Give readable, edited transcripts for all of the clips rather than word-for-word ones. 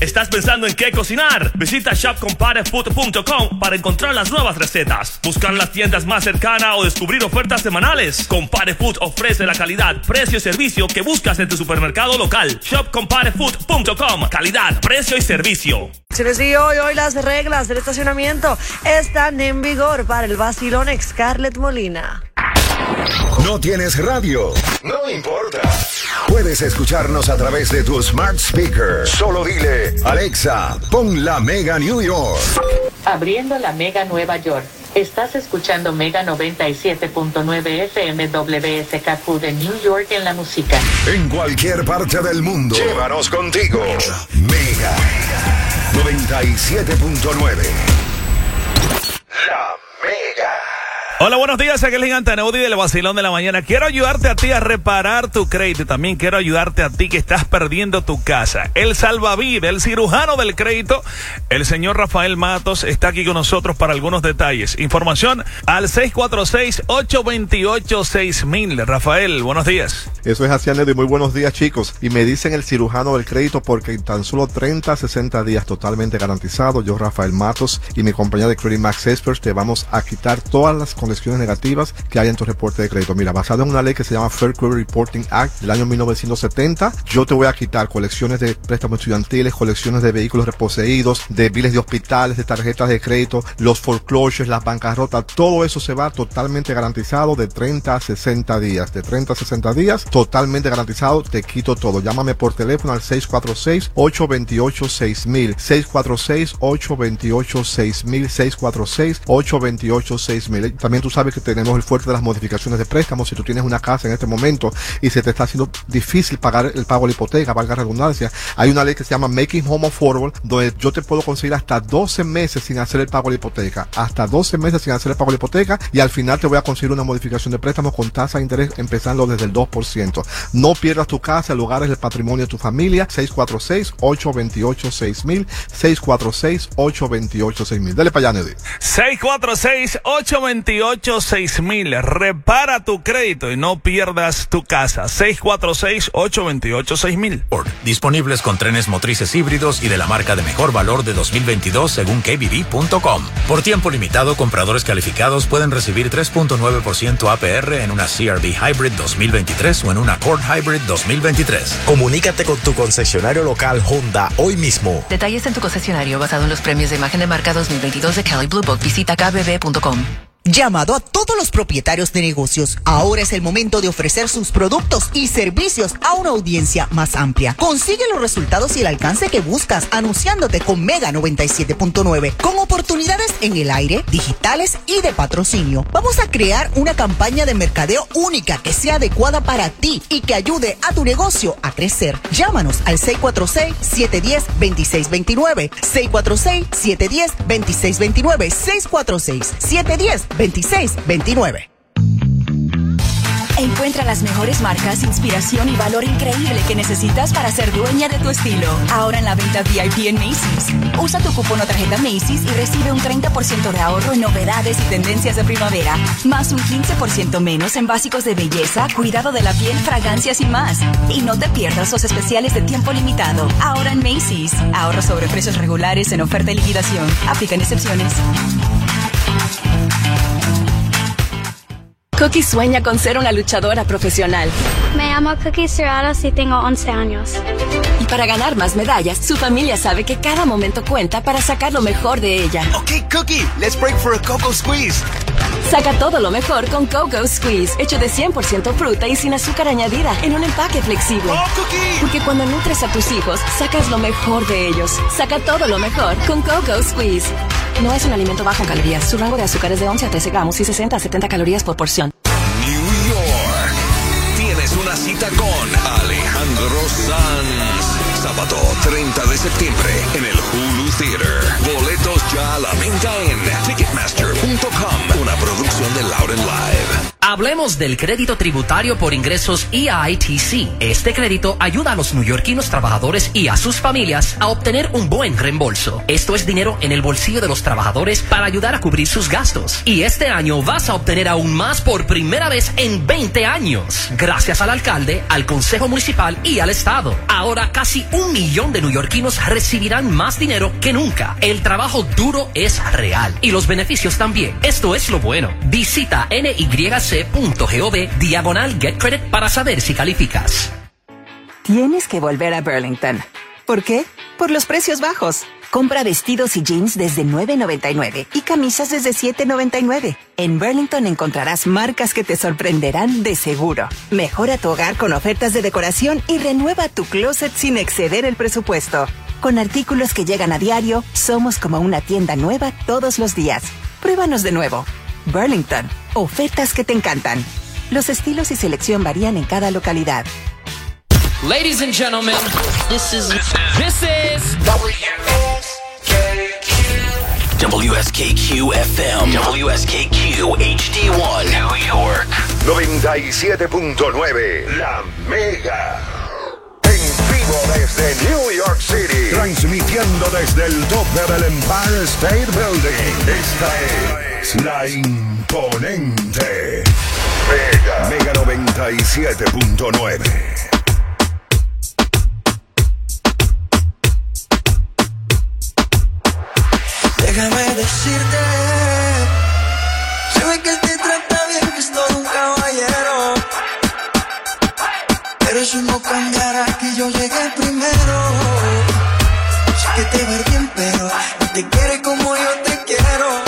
¿Estás pensando en qué cocinar? Visita shopcomparefood.com para encontrar las nuevas recetas, buscar las tiendas más cercanas o descubrir ofertas semanales. Compare Food ofrece la calidad, precio y servicio que buscas en tu supermercado local. Shopcomparefood.com. Calidad, precio y servicio. Sí, hoy las reglas del estacionamiento están en vigor para el vacilón Scarlett Molina. ¿No tienes radio? No importa. Puedes escucharnos a través de tu smart speaker. Solo dile, Alexa, pon la Mega New York. Abriendo la Mega Nueva York. Estás escuchando Mega 97.9 FM WSKQ de New York en la música. En cualquier parte del mundo. Llévanos contigo. Mega 97.9. La Mega. Hola, buenos días, aquí el gigante Neudi del vacilón de la mañana. Quiero ayudarte a ti a reparar tu crédito. También quiero ayudarte a ti que estás perdiendo tu casa. El salvavidas, el cirujano del crédito, el señor Rafael Matos, está aquí con nosotros para algunos detalles. Información al 646-828-6000. Rafael, buenos días. Eso es así, Neudi. Muy buenos días, chicos. Y me dicen el cirujano del crédito porque en tan solo 30 a 60 días totalmente garantizado, yo, Rafael Matos, y mi compañía de Credit Max Experts te vamos a quitar todas las colecciones negativas que hay en tu reporte de crédito. Mira, basado en una ley que se llama Fair Credit Reporting Act del año 1970, yo te voy a quitar colecciones de préstamos estudiantiles, colecciones de vehículos reposeídos, de biles de hospitales, de tarjetas de crédito, los foreclosures, las bancarrotas, todo eso se va totalmente garantizado de 30 a 60 días. De 30 a 60 días, totalmente garantizado, te quito todo. Llámame por teléfono al 646-828-6000, 646-828-6000, 646-828-6000. También tú sabes que tenemos el fuerte de las modificaciones de préstamos. Si tú tienes una casa en este momento y se te está haciendo difícil pagar el pago de la hipoteca, valga la redundancia, hay una ley que se llama Making Home Affordable, donde yo te puedo conseguir hasta 12 meses sin hacer el pago de la hipoteca. Hasta 12 meses sin hacer el pago de la hipoteca, y al final te voy a conseguir una modificación de préstamos con tasa de interés empezando desde el 2%. No pierdas tu casa, el hogar es el patrimonio de tu familia. 646-828-6000, 646-828-6000. Dale para allá, Neddy. 646-828-6000. Repara tu crédito y no pierdas tu casa. 646-828-6000. Disponibles con trenes motrices híbridos y de la marca de mejor valor de 2022 según KBB.com. Por tiempo limitado, compradores calificados pueden recibir 3.9% APR en una CR-V Hybrid 2023 o en una Accord Hybrid 2023. Comunícate con tu concesionario local Honda hoy mismo. Detalles en tu concesionario basado en los premios de imagen de marca 2022 de Kelley Blue Book. Visita kbb.com. Llamado a todos los propietarios de negocios. Ahora es el momento de ofrecer sus productos y servicios a una audiencia más amplia. Consigue los resultados y el alcance que buscas anunciándote con Mega 97.9, con oportunidades en el aire, digitales y de patrocinio. Vamos a crear una campaña de mercadeo única que sea adecuada para ti y que ayude a tu negocio a crecer. Llámanos al 646-710-2629, 646-710-2629, 646-710-2629. Encuentra las mejores marcas, inspiración y valor increíble que necesitas para ser dueña de tu estilo. Ahora en la venta VIP en Macy's. Usa tu cupón o tarjeta Macy's y recibe un 30% de ahorro en novedades y tendencias de primavera, más un 15% menos en básicos de belleza, cuidado de la piel, fragancias y más. Y no te pierdas los especiales de tiempo limitado. Ahora en Macy's. Ahorro sobre precios regulares en oferta y liquidación. Aplican excepciones. Cookie sueña con ser una luchadora profesional. Me llamo Cookie Serratos y tengo 11 años. Y para ganar más medallas, su familia sabe que cada momento cuenta para sacar lo mejor de ella. Okay, Cookie, let's break for a Cocoa Squeeze. Saca todo lo mejor con Cocoa Squeeze, hecho de 100% fruta y sin azúcar añadida, en un empaque flexible. ¡Oh, Cookie! Porque cuando nutres a tus hijos, sacas lo mejor de ellos. Saca todo lo mejor con Cocoa Squeeze. No es un alimento bajo en calorías. Su rango de azúcar es de 11 a 13 gramos y 60 a 70 calorías por porción. New York. Tienes una cita con Alejandro Sanz. Sábado 30 de septiembre en el Hulu Theater. Boletos ya a la venta en Ticketmaster.com. Una producción de Loud & Live. Hablemos del crédito tributario por ingresos EITC. Este crédito ayuda a los neoyorquinos trabajadores y a sus familias a obtener un buen reembolso. Esto es dinero en el bolsillo de los trabajadores para ayudar a cubrir sus gastos. Y este año vas a obtener aún más por primera vez en 20 años. Gracias al alcalde, al consejo municipal y al estado. Ahora casi 1 millón de neoyorquinos recibirán más dinero que nunca. El trabajo duro es real y los beneficios también. Esto es lo bueno. Visita nyc.gov/Get Credit para saber si calificas. Tienes que volver a Burlington. ¿Por qué? Por los precios bajos. Compra vestidos y jeans desde $9.99 y camisas desde $7.99. En Burlington encontrarás marcas que te sorprenderán de seguro. Mejora tu hogar con ofertas de decoración y renueva tu closet sin exceder el presupuesto. Con artículos que llegan a diario, somos como una tienda nueva todos los días. Pruébanos de nuevo. Burlington. Ofertas que te encantan. Los estilos y selección varían en cada localidad. Ladies and gentlemen, this is WSKQ FM, WSKQ HD1, New York, 97.9, La Mega. En vivo desde New York City, transmitiendo desde el tope del Empire State Building. Esta es la imponente Mega 97.9. Déjame decirte, se ve que él te trata bien, que es todo un caballero. Pero eso no cambiará que yo llegué primero. Sé que te ve bien, pero no te quiere como yo te quiero.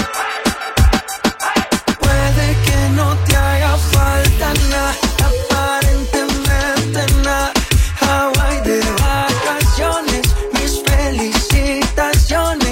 Puede que no te haga falta nada, aparentemente nada. Hawaii de vacaciones, mis felicitaciones.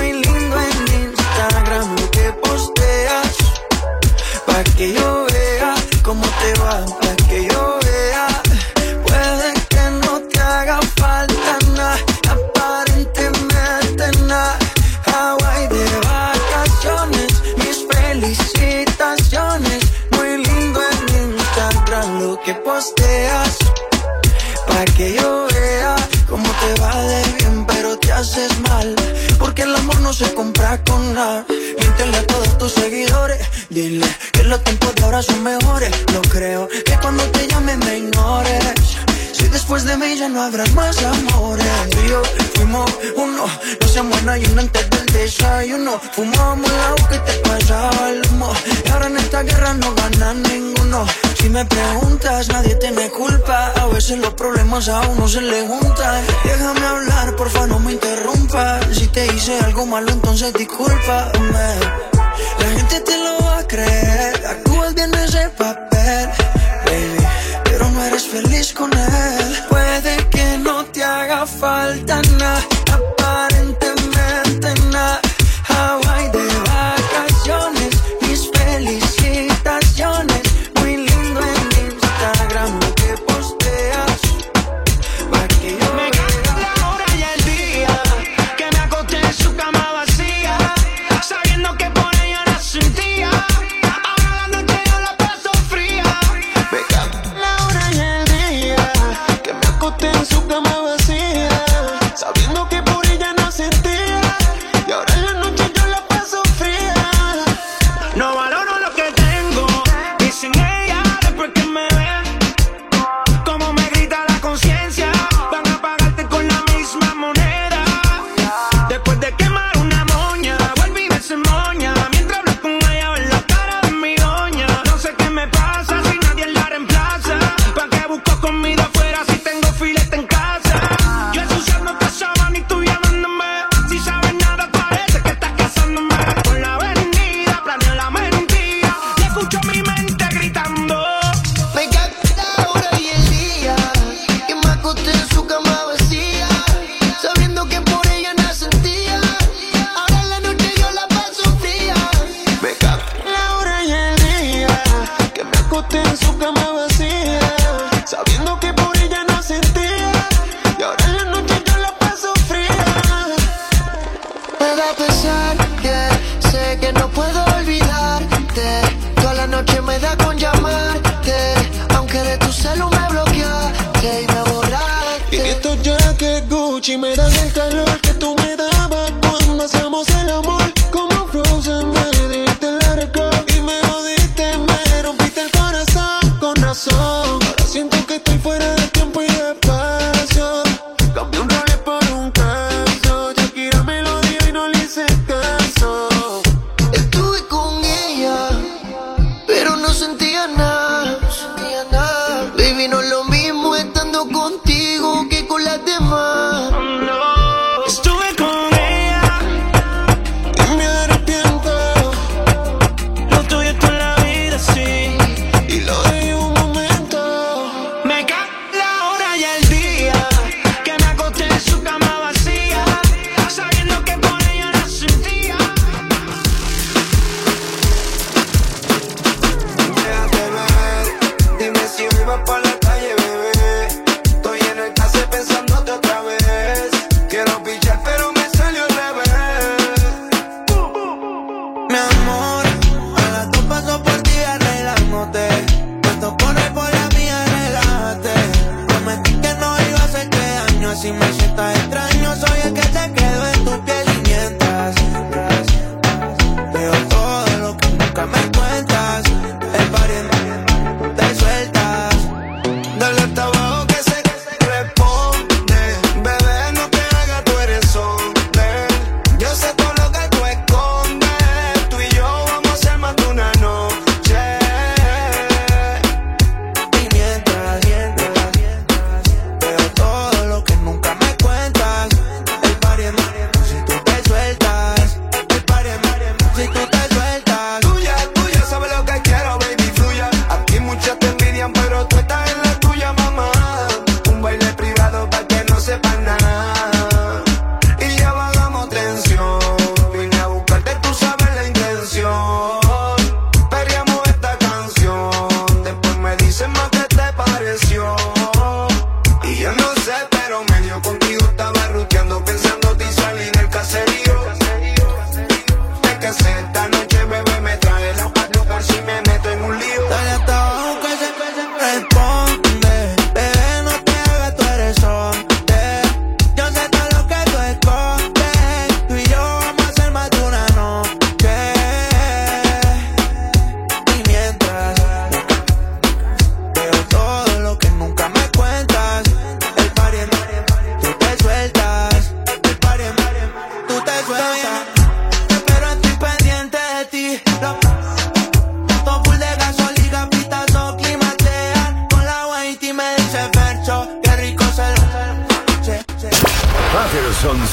Que yo vea cómo te va, para que yo vea. Puede que no te haga falta nada, aparentemente nada. Hawaii de vacaciones, mis felicitaciones. Muy lindo en Instagram lo que posteas, para que yo vea cómo te va de bien, pero te haces mal. Porque el amor no se compra con nada. Miéntele a todos tus seguidores, dile que los tiempos de ahora son mejores. No creo que cuando te llame me ignores. Si después de mí ya no habrá más amores. Tú y yo fuimos uno, no se muera y uno antes del desayuno. Fumábamos el agua que te pasaba el humo. Y ahora en esta guerra no gana ninguno. Si me preguntas, nadie tiene culpa. A veces los problemas a uno se le juntan. Déjame hablar, porfa, no me interrumpas. Si te hice algo malo, entonces discúlpame. La gente te lo va a creer. Actúas bien ese papel, baby, pero no eres feliz con él. Puede que no te haga falta nada, aparentemente nada. Hawaii de vacaciones, mis felicitaciones. Muy lindo en Instagram lo que posteas, para que yo me gasta la hora y el día que me acosté en su cama vacía, sabiendo que por ella no sentía. Ahora la noche yo la paso fría. Me gasta la hora y el día que me acosté en su cama vacía, sabiendo que por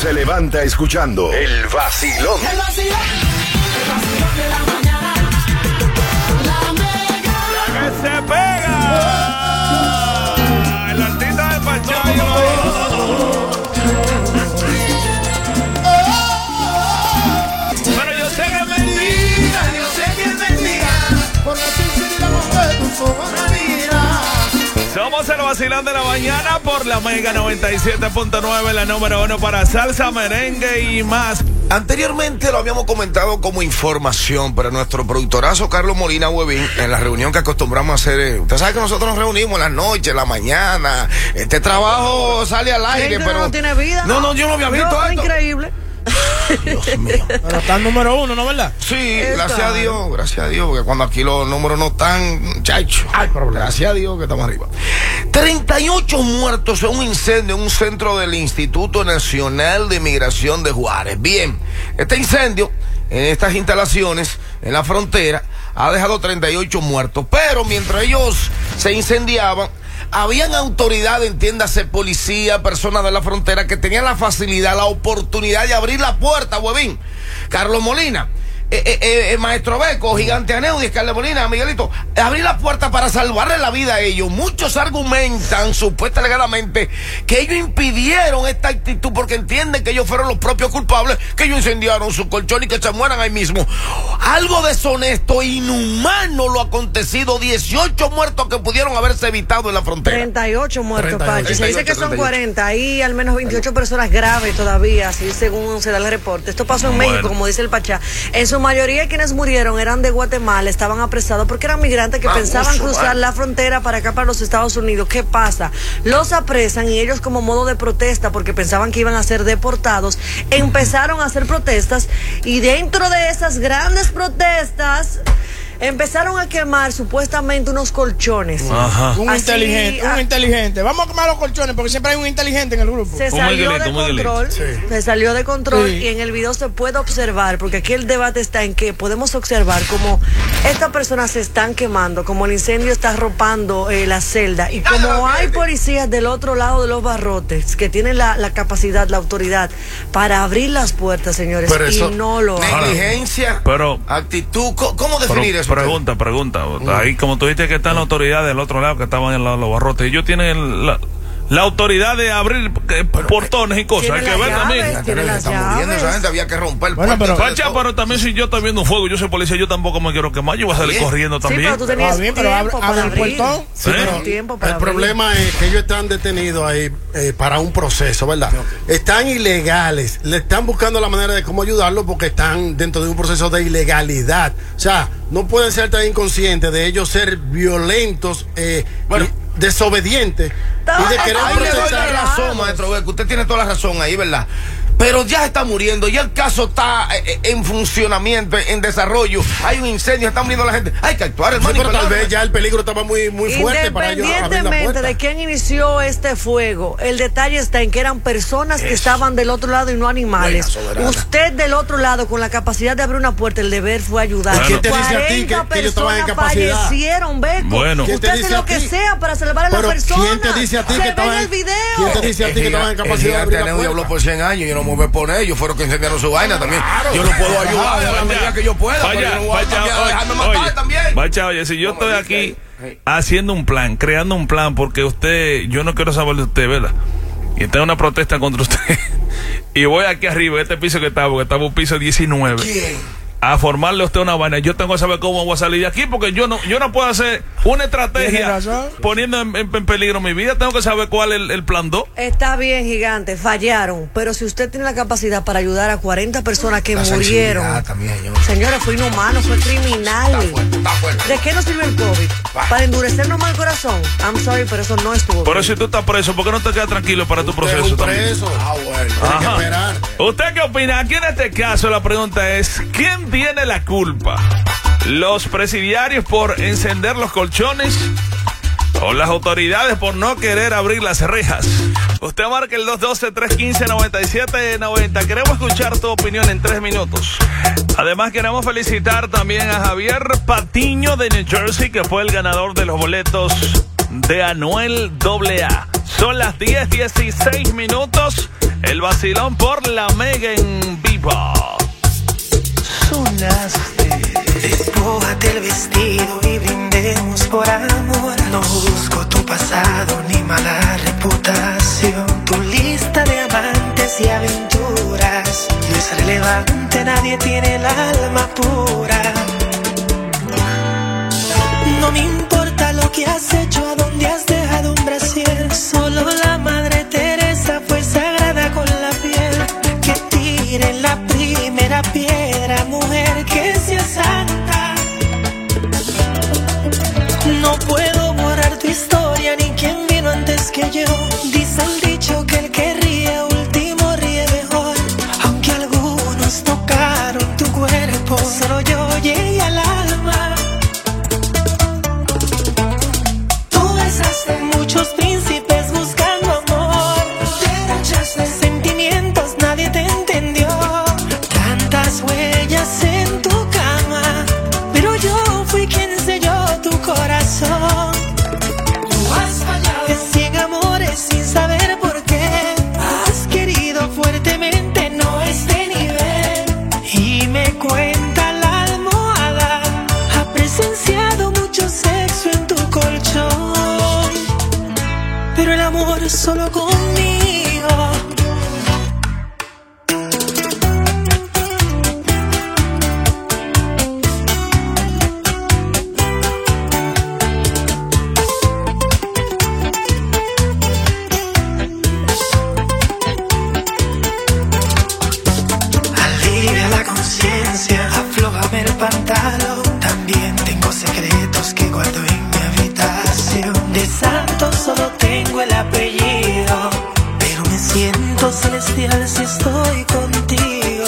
se levanta escuchando el vacilón. El vacilón de la mañana. La Mega. ¡La que se pega! El artista de Pachayo. Pero yo sé que es mentira, yo sé que es mentira. Por la sinceridad de tus ojos me mira. Somos el vacilón de la mañana por la Mega 97.9, la número 1 para salsa, merengue y más. Anteriormente lo habíamos comentado como información, pero nuestro productorazo Carlos Molina Huevín, en la reunión que acostumbramos a hacer, usted sabe que nosotros nos reunimos en las noches, en la mañana, este trabajo sale al aire, pero no tiene vida. No, yo no había visto esto. Increíble. Dios mío. Pero está el número 1, ¿no, verdad? Sí, gracias a Dios, porque cuando aquí los números no están, chacho, hay problema. Gracias a Dios que estamos arriba. 38 muertos en un incendio en un centro del Instituto Nacional de Migración de Juárez. Bien, este incendio en estas instalaciones en la frontera ha dejado 38 muertos, pero mientras ellos se incendiaban, habían autoridades, entiéndase, policía, personas de la frontera que tenían la facilidad, la oportunidad de abrir la puerta, Huevín. Carlos Molina, Maestro Beco, Gigante Aneudis, Carlos Molina, Miguelito, abrir la puerta para salvarle la vida a ellos. Muchos argumentan, supuestamente alegadamente, que ellos impidieron esta actitud porque entienden que ellos fueron los propios culpables, que ellos incendiaron su colchón y que se mueran ahí mismo. Algo deshonesto e inhumano lo acontecido. 18 muertos que pudieron haberse evitado en la frontera. 38 muertos, Pachi. Se dice que son 40. Hay al menos 28 personas graves todavía, así según se da el reporte. Esto pasó en México, como dice el Pachá. En su mayoría quienes murieron eran de Guatemala, estaban apresados porque eran migrantes que pensaban cruzar la frontera para acá, para los Estados Unidos. ¿Qué pasa? Los apresan y ellos, como modo de protesta, porque pensaban que iban a ser deportados, empezaron a hacer protestas, y dentro de esas grandes protestas empezaron a quemar supuestamente unos colchones. Ajá. Un inteligente. Vamos a quemar los colchones porque siempre hay un inteligente en el grupo. Se salió de control. Sí. Se salió de control, sí. Y en el video se puede observar, porque aquí el debate está en que podemos observar como estas personas se están quemando, como el incendio está arropando la celda, y como hay policías del otro lado de los barrotes que tienen la capacidad, la autoridad para abrir las puertas, señores, pero y no lo hacen. Negligencia, actitud, ¿cómo definir eso? Pregunta. Ahí, como tú dijiste que están las autoridades del otro lado que estaban en los barrotes, ellos tienen la autoridad de abrir portones y cosas. Hay que ver también. Está muriendo esa gente, había que romper el puente. Pero también si yo estoy viendo un fuego, yo soy policía, yo tampoco me quiero quemar, yo voy a salir corriendo también. Sí, pero tú tenías tiempo abre el portón. Sí, el problema es que ellos están detenidos ahí para un proceso, ¿verdad? Okay. Están ilegales, le están buscando la manera de cómo ayudarlos porque están dentro de un proceso de ilegalidad. O sea, no pueden ser tan inconscientes de ellos ser violentos, desobedientes, y de querer ahí le doy la razón, Maestro Beco, usted tiene toda la razón ahí, ¿verdad? Pero ya está muriendo, ya el caso está en funcionamiento, en desarrollo. Hay un incendio, está muriendo la gente. Hay que actuar, hermano. Sí, pero tal vez ya el peligro estaba muy fuerte para ellos. Independientemente de quién inició este fuego, el detalle está en que eran personas que estaban del otro lado y no animales. Usted del otro lado, con la capacidad de abrir una puerta, el deber fue ayudar. ¿Quién te dice a ti que ellos estaban en capacidad? Fallecieron, Beco. Bueno. Usted hace lo que sea para salvar a la persona. ¿Quién te dice a ti que estaban en video? ¿Quién te dice a ti que estaban en capacidad de abrir la puerta? Habló por 100 años, yo no me voy a poner, ellos fueron que incendiaron su vaina también. Yo lo puedo ayudar de la medida que yo pueda. Oye, si yo estoy aquí haciendo un plan, creando un plan, porque yo no quiero saber de usted, ¿verdad? Y tengo una protesta contra usted. Y voy aquí arriba, este piso que estaba, porque estaba un piso 19. ¿Quién? A formarle a usted una vaina. Yo tengo que saber cómo voy a salir de aquí, porque yo no puedo hacer una estrategia poniendo en peligro mi vida. Tengo que saber cuál es el plan 2. Está bien, Gigante, fallaron, pero si usted tiene la capacidad para ayudar a 40 personas que murieron, señores, fue inhumano, fue criminal. Está fuerte. ¿De qué nos sirve el COVID? Para endurecernos más el corazón. I'm sorry, pero eso no estuvo Pero bien. si tú estás preso, ¿por qué no te quedas tranquilo para tu proceso también? Preso. Bueno, hay que esperar. ¿Usted qué opina? Aquí en este caso la pregunta es, ¿quién tiene la culpa? ¿Los presidiarios por encender los colchones o las autoridades por no querer abrir las rejas? Usted marca el 212-315-9790. Queremos escuchar tu opinión en 3 minutos. Además, queremos felicitar también a Javier Patiño de New Jersey, que fue el ganador de los boletos de Anuel AA. Son las 10:16 minutos. El vacilón por la Mega en vivo. Sonaste. Despójate el vestido y brindemos por amor. No busco tu pasado ni mala reputación. Tu lista de amantes y aventuras no es relevante, nadie tiene el alma pura. No me importa lo que has hecho, a dónde has dejado un brasier. Solo la Madre Teresa fue sagrada con la piel. Que tiren la primera piedra, mujer, que sea santa. No puedo borrar tu historia ni quién vino antes que yo. Dice el dicho que el que ríe último ríe mejor. Aunque algunos tocaron tu cuerpo, solo yo llegué al alma. Muchos príncipes buscando amor, derrochaste sentimientos, nadie te entendió. Tantas huellas en tu cama, pero yo fui quien selló tu corazón. Tú has fallado en 100 amores sin saber por qué. Has querido fuertemente, no este nivel. Y me cuenta la almohada, ha presenciado mucho sexo en tu colchón. Pero el amor solo conmigo. Alivia la conciencia, aflójame el pantalón. También tengo secretos que guardo en mi habitación. De santo solo tengo el apellido, pero me siento celestial si estoy contigo.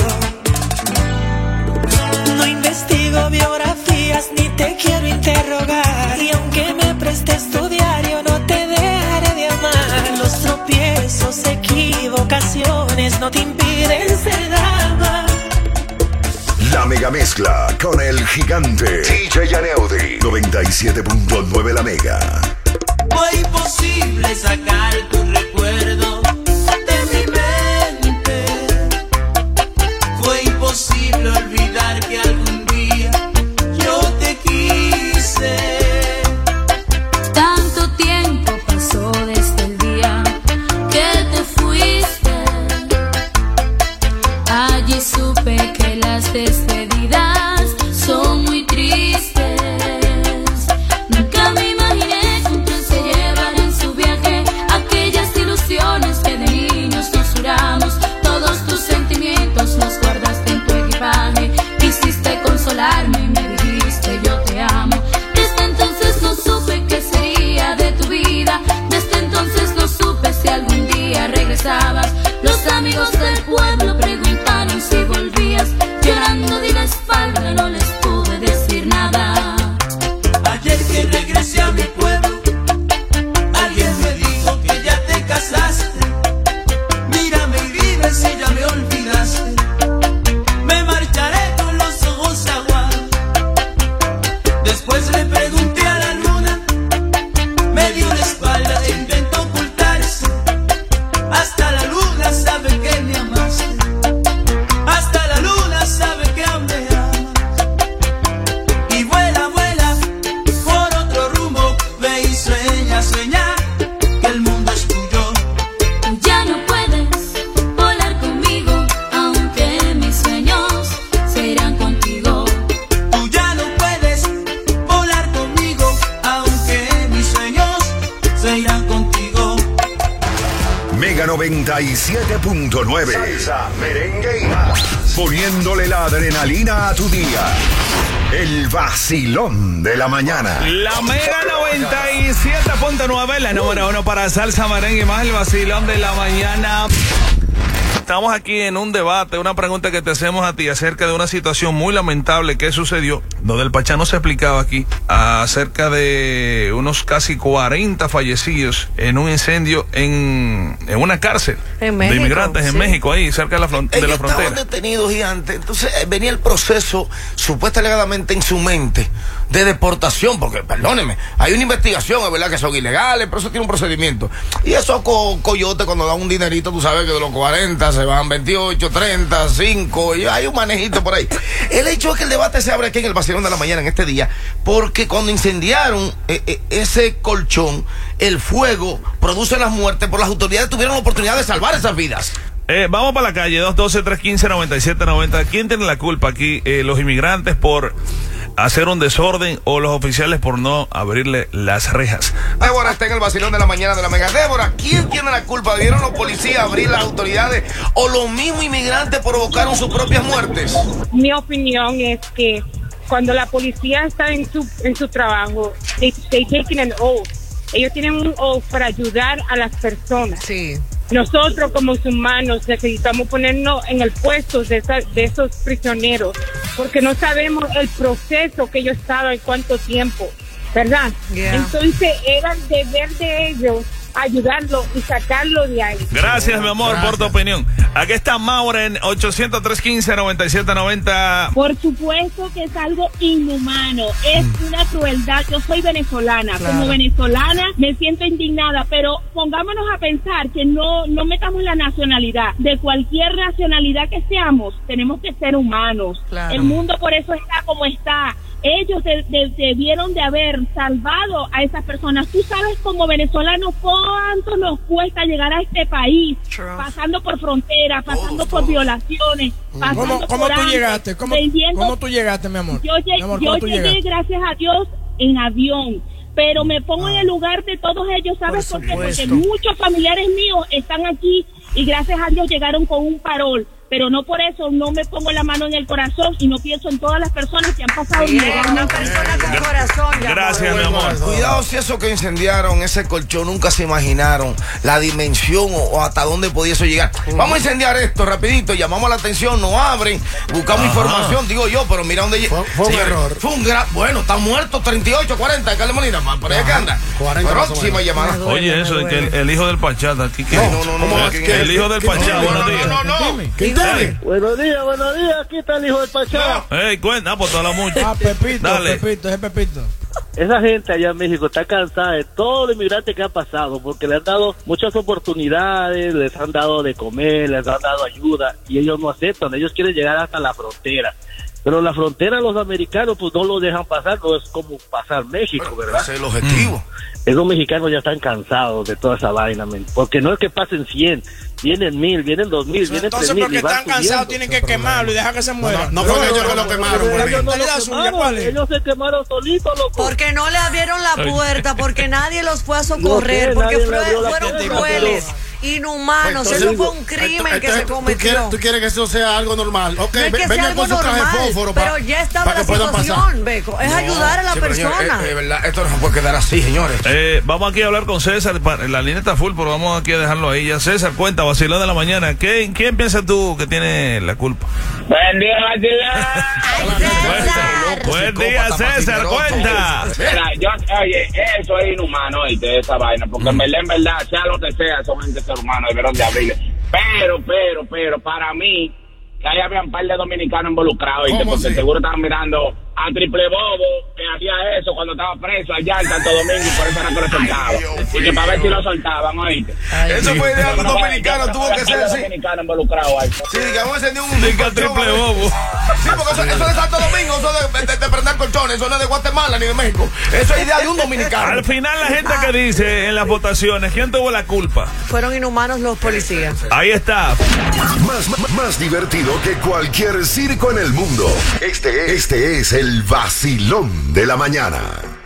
No investigo biografías ni te quiero interrogar, y aunque me prestes tu diario no te dejaré de amar. Los tropiezos, equivocaciones no te impiden ser dama. La mega mezcla con el gigante DJ Yaneudi. 97.9 La Mega. Fue imposible sacar tu recuerdo de mi mente. Fue imposible olvidar que algún día yo te quise. Tanto tiempo pasó desde el día que te fuiste. Allí supe que las despedidas son muy tristes. Nunca me imaginé se llevan en su viaje aquellas ilusiones que de niños nos juramos. Todos tus sentimientos los guardaste en tu equipaje. Quisiste consolarme y me dijiste yo te amo. Desde entonces no supe qué sería de tu vida. Desde entonces no supe si algún día regresabas. Los amigos del pueblo preguntaron si volvías. Llorando di la espalda, no les pude decir nada. Ayer que regresé a mi pueblo, alguien me dijo que ya te casaste. Mírame y dime si ya me olvidaste. Me marcharé con los ojos aguados. Después le pregunté a la luna, me dio la espalda e intentó ocultarse. Hasta la luna sabe que me amaste. Hasta la luna sabe que aún me amas. Y vuela, vuela por otro rumbo. Ve y sueña, sueña que el mundo es tuyo. Tú ya no puedes volar conmigo, aunque mis sueños se irán contigo. Tú ya no puedes volar conmigo, aunque mis sueños se irán contigo. Mega 97.9. Salsa, merengue y más. Poniéndole la adrenalina a tu día. El vacilón de la mañana. La Mega 97.9, la número 1 para salsa, merengue y más. El vacilón de la mañana. estamos aquí en un debate, una pregunta que te hacemos a ti acerca de una situación muy lamentable que sucedió, donde el Pachá nos explicaba aquí acerca de unos casi 40 fallecidos en un incendio en una cárcel de inmigrantes en México, ahí cerca de la frontera. Estaban detenidos gigante. Entonces venía el proceso supuestamente alegadamente en su mente de deportación, porque perdóneme, hay una investigación, es verdad que son ilegales, pero eso tiene un procedimiento. Y esos coyotes cuando dan un dinerito, tú sabes que de los 40 se van 28, 30, 5, y hay un manejito por ahí. El hecho es que el debate se abre aquí en el Vacilón de la Mañana en este día, porque cuando incendiaron ese colchón, el fuego produce las muertes, por las autoridades tuvieron la oportunidad de salvar esas vidas. Vamos para la calle, 212-315-9790. ¿Quién tiene la culpa aquí? ¿Los inmigrantes por hacer un desorden o los oficiales por no abrirle las rejas? Débora está en el Vacilón de la Mañana de la Mega. Débora, ¿quién tiene la culpa? ¿Dieron los policías a abrir las autoridades o los mismos inmigrantes provocaron sus propias muertes? Mi opinión es que cuando la policía está en su trabajo, they taken an oath. Ellos tienen un oath para ayudar a las personas. Sí. Nosotros como humanos necesitamos ponernos en el puesto de esos prisioneros, porque no sabemos el proceso que ellos estaban en cuánto tiempo, ¿verdad? Yeah. Entonces era el deber de ellos ayudarlo y sacarlo de ahí. Gracias, mi amor, por tu opinión. Aquí está Maura en 800-315-9790. Por supuesto que es algo inhumano, es una crueldad. Yo soy venezolana, como venezolana me siento indignada, pero pongámonos a pensar que no metamos la nacionalidad. De cualquier nacionalidad que seamos, tenemos que ser humanos. El mundo por eso está como está. Ellos debieron de haber salvado a esas personas. Tú sabes como venezolanos cuánto nos cuesta llegar a este país, pasando por fronteras, pasando por violaciones, pasando ¿Cómo por tú llegaste? ¿Cómo tú llegaste, mi amor? Yo llegué, gracias a Dios, en avión. Pero me pongo en el lugar de todos ellos, ¿sabes por qué? Porque muchos familiares míos están aquí y gracias a Dios llegaron con un parol. Pero no por eso no me pongo la mano en el corazón y no pienso en todas las personas que han pasado ilegalmente. Una persona con corazón. Gracias, mi amor. Cuidado si eso que incendiaron ese colchón nunca se imaginaron la dimensión o hasta dónde podía eso llegar. Vamos a incendiar esto rapidito, llamamos la atención, nos abren, buscamos información, digo yo, pero mira dónde llegó. Fue un error. Fue un bueno, está muerto 38, 40, Carlos Molina, por ahí que anda. Próxima llamada. Oye, eso de que el hijo del Pachá está aquí. El hijo del Pachá, buenos días. Buenos días, aquí está el hijo del Pachá. Cuenta, pues toda la mucha. Pepito, Dale. Pepito. Esa gente allá en México está cansada de todo el inmigrante que ha pasado, porque le han dado muchas oportunidades, les han dado de comer, les han dado ayuda, y ellos no aceptan, ellos quieren llegar hasta la frontera. Pero la frontera los americanos pues no lo dejan pasar, no es como pasar México, ¿verdad? Ese es el objetivo. Esos mexicanos ya están cansados de toda esa vaina, porque no es que pasen 100, vienen 1000, vienen 2000, vienen 3000. Entonces, porque están cansados, tienen que quemarlo y dejar que se muera. No fue ellos que lo quemaron. Ellos se quemaron solitos, loco. Porque no le abrieron la puerta, porque nadie los fue a socorrer, porque fueron crueles, inhumanos. Eso fue un crimen que se cometió. ¿Tú quieres que eso sea algo normal? Ok, vengan con su traje de fósforo. Pero ya estaba la situación, Beco. Es ayudar a la persona. Es verdad, esto no se puede quedar así, señores. Vamos aquí a hablar con César. La línea está full, pero vamos aquí a dejarlo ahí. Ya César, cuenta, Vacilón de la Mañana. ¿Quién piensas tú que tiene la culpa? Buen día, Vacilón. Buen día, César, cuenta. Mira, oye, eso es inhumano, oíste, esa vaina, porque en verdad, sea lo que sea, son gente ser humano, deberán de abrirle. Pero, para mí, que ahí había un par de dominicanos involucrados, ¿oíste? Porque seguro estaban mirando a Triple Bobo, que hacía eso cuando estaba preso allá en Santo Domingo, y por eso era que lo soltaba. Y que para ver si lo soltaban, ¿oíste? Eso fue idea de un dominicano, tuvo que ser así. Dominicano involucrado ahí. Sí, digamos, encendió un Triple Bobo. Sí, porque eso de Santo Domingo, eso de prender colchones, eso no es de Guatemala ni de México. Eso es idea de un dominicano. Al final, la gente que dice en las votaciones, ¿quién tuvo la culpa? Fueron inhumanos los policías. Ahí está. Más divertido que cualquier circo en el mundo. Este es el Vacilón de la Mañana.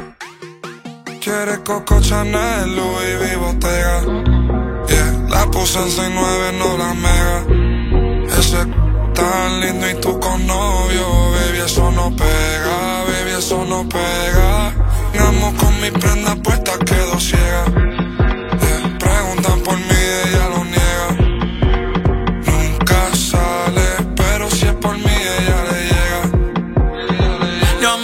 Quieres Coco Chanel, Louis V, Bottega. Yeah, la puse en 6'9", no la mega. Ese tan lindo y tú con novio, baby, eso no pega, baby, eso no pega. Amo con mi prenda puesta, quedo ciega. Yeah, preguntan por mí, ella lo niega.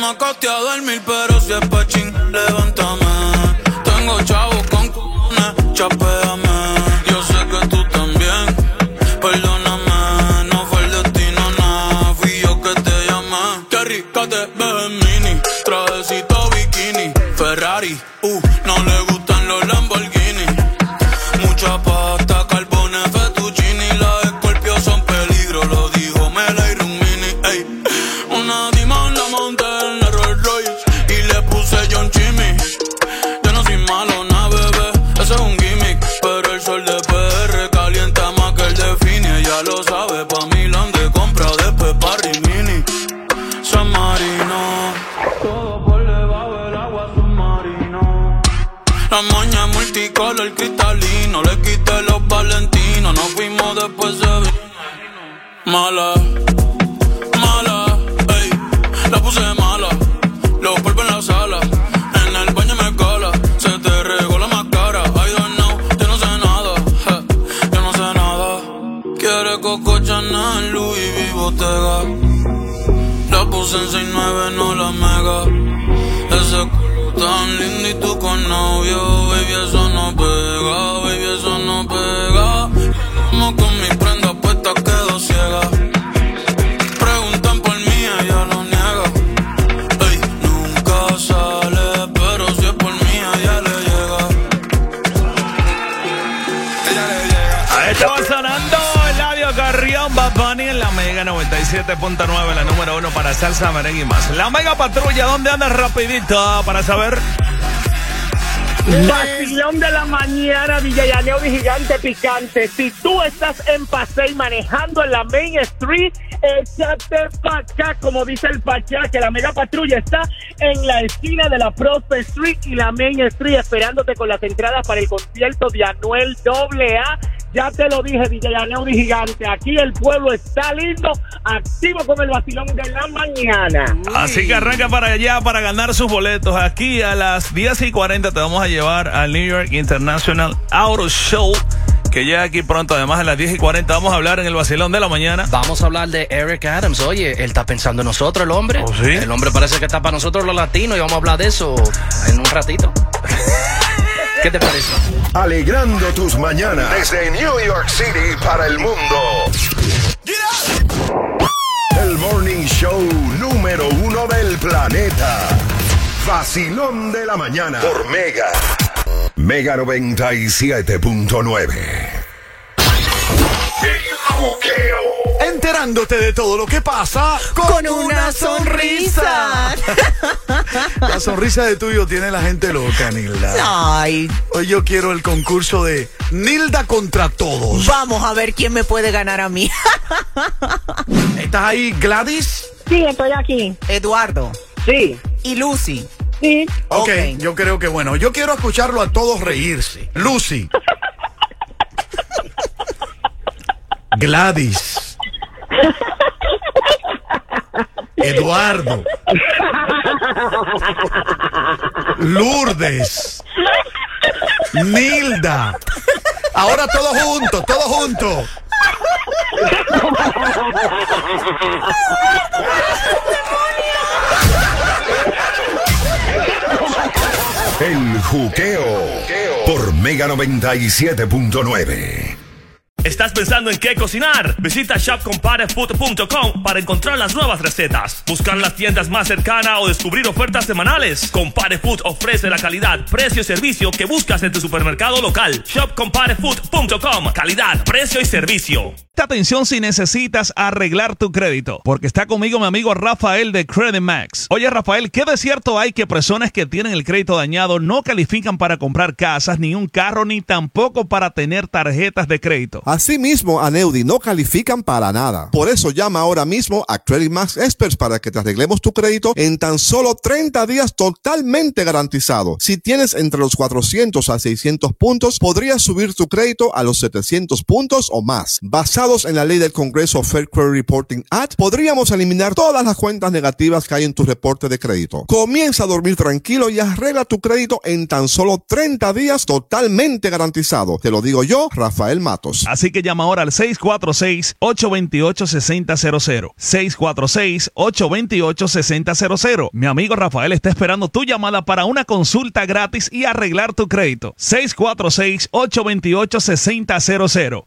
me acosté a dormir, pero si es pa' ching, levántame. Tengo chavos con cojones, chapéame. Yo sé que tú también, perdóname. No fue el destino, nada, fui yo que te llamé. Qué rica te ves en mini, trajecito bikini, Ferrari, no le gustan los Lamborghini. Mucha pasta, carbones, fettuccini. Las Scorpio son peligro, lo dijo Mela y Rumini. Ey, una dima la monté en la Rolls Royce y le puse John Chimmy. Yo no soy malo, na bebé, ese es un gimmick. Pero el sol de PR calienta más que el de Fini. Ella lo sabe, pa' Milán de compra después pa' Rimini. San Marino, todo por debajo del agua submarino. La moña es multicolor cristalino, le quité los valentinos. Nos fuimos después de vino. Mala, mala, ey, la puse mala. Los polvos en la sala, en el baño me cala. Se te regó la máscara, I don't know, yo no sé nada, yo no sé nada. Quiere Coco Chanel, Louis V, Bottega. La puse en 6'9", no la mega. Ese culo tan lindo y tú con novio. Baby, eso no pega, baby, eso no pega. Como con mis prendas puestas quedo ciega. Preguntan por mí, ella lo niega. Ey, nunca sale, pero si es por mí, ella le llega. Ella le llega. Ahí estaba sonando Eladio Carrión, Bad Bunny en la Mega 97.9, la número 1 para salsa, merengue y más. La Mega Patrulla, ¿dónde andas rapidito para saber? Vacilón de la mañana, DJ Aneo Gigante Picante. Si tú estás en Pasey manejando en la Main Street, échate pa' acá, como dice el Pachá, que la Mega Patrulla está en la esquina de la Prospect Street y la Main Street, esperándote con las entradas para el concierto de Anuel AA. Ya te lo dije, DJ Aneo Gigante, aquí el pueblo está lindo, activo con el vacilón de la mañana. Así que arranca para allá para ganar sus boletos. Aquí a las 10:40 te vamos a llevar al New York International Auto Show, que llega aquí pronto. Además, a las 10:40 vamos a hablar en el vacilón de la mañana. Vamos a hablar de Eric Adams. Oye, él está pensando en nosotros, el hombre. ¿Oh, sí? El hombre parece que está para nosotros los latinos y vamos a hablar de eso en un ratito. ¿Qué te parece? Alegrando tus mañanas desde New York City para el mundo. El morning show número 1 del planeta. Vacilón de la mañana por Mega. Mega 97.9. Enterándote de todo lo que pasa con una sonrisa. La sonrisa de tuyo tiene la gente loca, Nilda. Ay. Hoy yo quiero el concurso de Nilda contra todos. Vamos a ver quién me puede ganar a mí. ¿Estás ahí, Gladys? Sí, estoy aquí. Eduardo. Sí. ¿Y Lucy? Sí. Ok, yo creo que bueno. Yo quiero escucharlo a todos reírse. Lucy. Gladys. Eduardo. Lourdes. Nilda. Ahora todos juntos, todos juntos. El juqueo por Mega 97.9. ¿Estás pensando en qué cocinar? Visita shopcomparefood.com para encontrar las nuevas recetas, buscar las tiendas más cercanas o descubrir ofertas semanales. Compare Food ofrece la calidad, precio y servicio que buscas en tu supermercado local. Shopcomparefood.com. Calidad, precio y servicio. Atención si necesitas arreglar tu crédito, porque está conmigo mi amigo Rafael de Credit Max. Oye, Rafael, ¿qué de cierto hay que personas que tienen el crédito dañado no califican para comprar casas, ni un carro, ni tampoco para tener tarjetas de crédito? Asimismo, Aneudi, no califican para nada. Por eso llama ahora mismo a Credit Max Experts para que te arreglemos tu crédito en tan solo 30 días totalmente garantizado. Si tienes entre los 400 a 600 puntos, podrías subir tu crédito a los 700 puntos o más. Basados en la ley del Congreso Fair Credit Reporting Act, podríamos eliminar todas las cuentas negativas que hay en tu reporte de crédito. Comienza a dormir tranquilo y arregla tu crédito en tan solo 30 días totalmente garantizado. Te lo digo yo, Rafael Matos. Así que que llama ahora al 646-828-6000. 646-828-6000. Mi amigo Rafael está esperando tu llamada para una consulta gratis y arreglar tu crédito. 646-828-6000.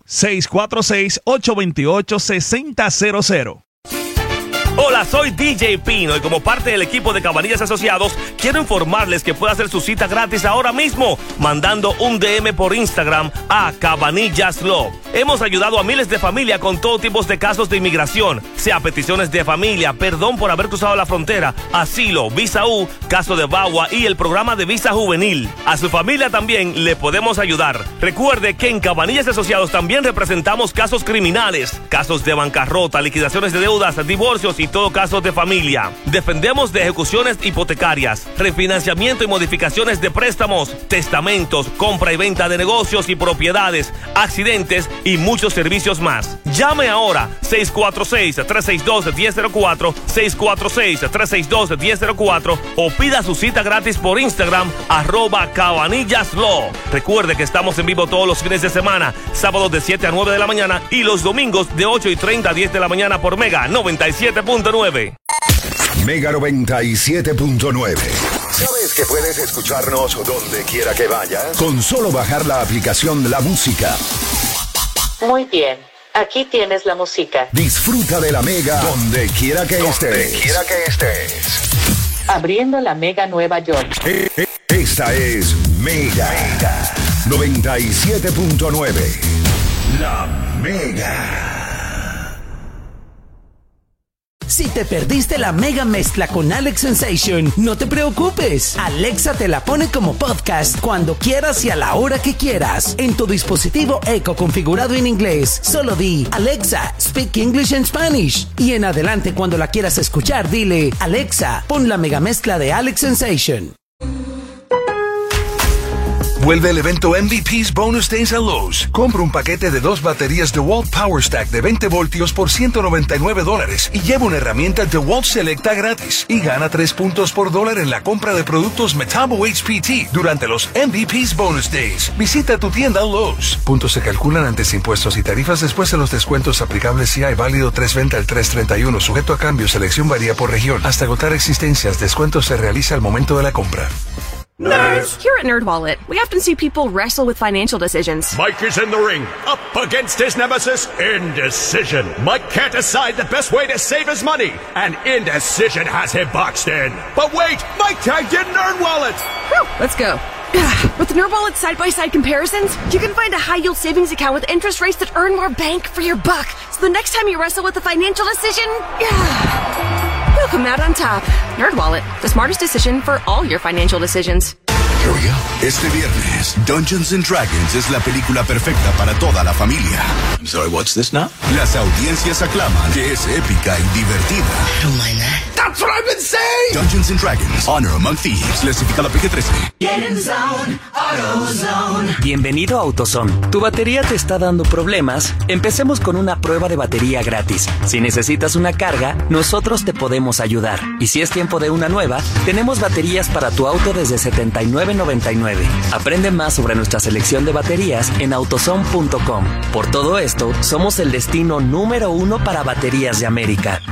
646-828-6000. Hola, soy DJ Pino y como parte del equipo de Cabanillas Asociados, quiero informarles que puede hacer su cita gratis ahora mismo, mandando un DM por Instagram a Cabanillas Law. Hemos ayudado a miles de familias con todo tipo de casos de inmigración, sea peticiones de familia, perdón por haber cruzado la frontera, asilo, visa U, caso de VAWA y el programa de visa juvenil. A su familia también le podemos ayudar. Recuerde que en Cabanillas Asociados también representamos casos criminales, casos de bancarrota, liquidaciones de deudas, divorcios y todo caso de familia. Defendemos de ejecuciones hipotecarias, refinanciamiento y modificaciones de préstamos, testamentos, compra y venta de negocios y propiedades, accidentes y muchos servicios más. Llame ahora 646-362-1004, 646-362-1004 o pida su cita gratis por Instagram @CabanillasLaw. Recuerde que estamos en vivo todos los fines de semana, sábados de 7 a 9 de la mañana y los domingos de 8:30 a 10 de la mañana por Mega 97.9. Mega 97.9. ¿Sabes que puedes escucharnos donde quiera que vayas? Con solo bajar la aplicación La Música. Muy bien, aquí tienes la música. Disfruta de la Mega donde quiera que estés. Abriendo la Mega Nueva York. Esta es Mega 97.9. La Mega. Si te perdiste la mega mezcla con Alex Sensation, no te preocupes. Alexa te la pone como podcast cuando quieras y a la hora que quieras. En tu dispositivo Echo configurado en inglés, solo di Alexa, speak English and Spanish. Y en adelante cuando la quieras escuchar, dile Alexa, pon la mega mezcla de Alex Sensation. Vuelve el evento MVP's Bonus Days a Lowe's. Compra un paquete de 2 baterías DeWalt Power Stack de 20 voltios por $199 y lleva una herramienta DeWalt Selecta gratis. Y gana 3 puntos por dólar en la compra de productos Metabo HPT durante los MVP's Bonus Days. Visita tu tienda Lowe's. Puntos se calculan antes impuestos y tarifas después de los descuentos aplicables si hay válido 3/20 al 3/31. Sujeto a cambio, selección varía por región. Hasta agotar existencias, descuento se realiza al momento de la compra. Nerds! Here at NerdWallet, we often see people wrestle with financial decisions. Mike is in the ring, up against his nemesis, Indecision. Mike can't decide the best way to save his money, and Indecision has him boxed in. But wait, Mike tagged in NerdWallet! Whew, let's go. With the NerdWallet side-by-side comparisons, you can find a high-yield savings account with interest rates that earn more bang for your buck. So the next time you wrestle with a financial decision, you'll come out on top. NerdWallet, the smartest decision for all your financial decisions. Here we go. Este viernes, Dungeons and Dragons es la película perfecta para toda la familia. I'm sorry, what's this now? Las audiencias aclaman que es épica y divertida. I don't mind that. That's what I've been saying! Dungeons and Dragons, Honor Among Thieves, clasificada PG-13. Get in zone, AutoZone. Bienvenido a AutoZone. ¿Tu batería te está dando problemas? Empecemos con una prueba de batería gratis. Si necesitas una carga, nosotros te podemos ayudar. Y si es tiempo de una nueva, tenemos baterías para tu auto desde $79.99. Aprende más sobre nuestra selección de baterías en AutoZone.com. Por todo esto, somos el destino número 1 para baterías de América.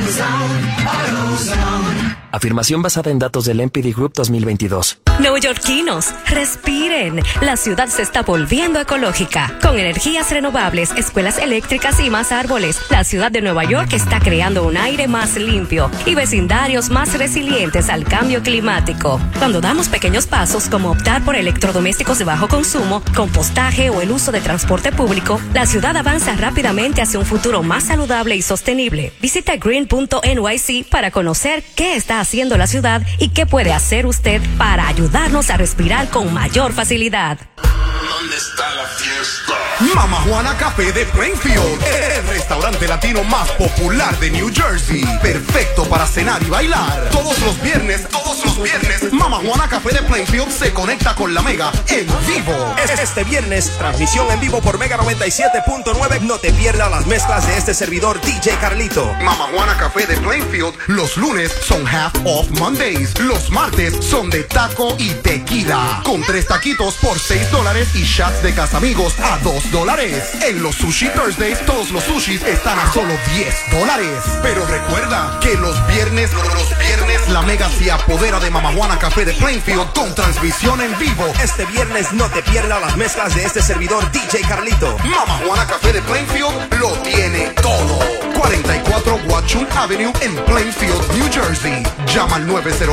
Afirmación basada en datos del NPD Group 2022. Neoyorquinos, respiren. La ciudad se está volviendo ecológica. Con energías renovables, escuelas eléctricas y más árboles, la ciudad de Nueva York está creando un aire más limpio y vecindarios más resilientes al cambio climático. Cuando damos pequeños pasos como optar por electrodomésticos de bajo consumo, compostaje o el uso de transporte público, la ciudad avanza rápidamente hacia un futuro más saludable y sostenible. Visita green.nyc para conocer qué está haciendo la ciudad y qué puede hacer usted para ayudarnos a respirar con mayor facilidad. ¿Dónde está la fiesta? Mama Juana Café de Plainfield, el restaurante latino más popular de New Jersey. Perfecto para cenar y bailar. Todos los viernes, Mama Juana Café de Plainfield se conecta con la Mega en vivo. Este viernes, transmisión en vivo por Mega 97.9. No te pierdas las mezclas de este servidor DJ Carlito. Mama Juana Café de Plainfield. Los lunes son Half Off Mondays. Los martes son de taco y tequila. Con 3 taquitos por $6 y shots de Casamigos a $2. En los Sushi Thursdays, todos los sushis están a solo $10. Pero recuerda que los viernes, la Mega se apodera de Mama Juana Café de Plainfield con transmisión en vivo. Este viernes no te pierdas las mezclas de este servidor DJ Carlito. Mama Juana Café de Plainfield lo tiene todo. 44 Watchung Avenue en Plainfield, New Jersey. Llama al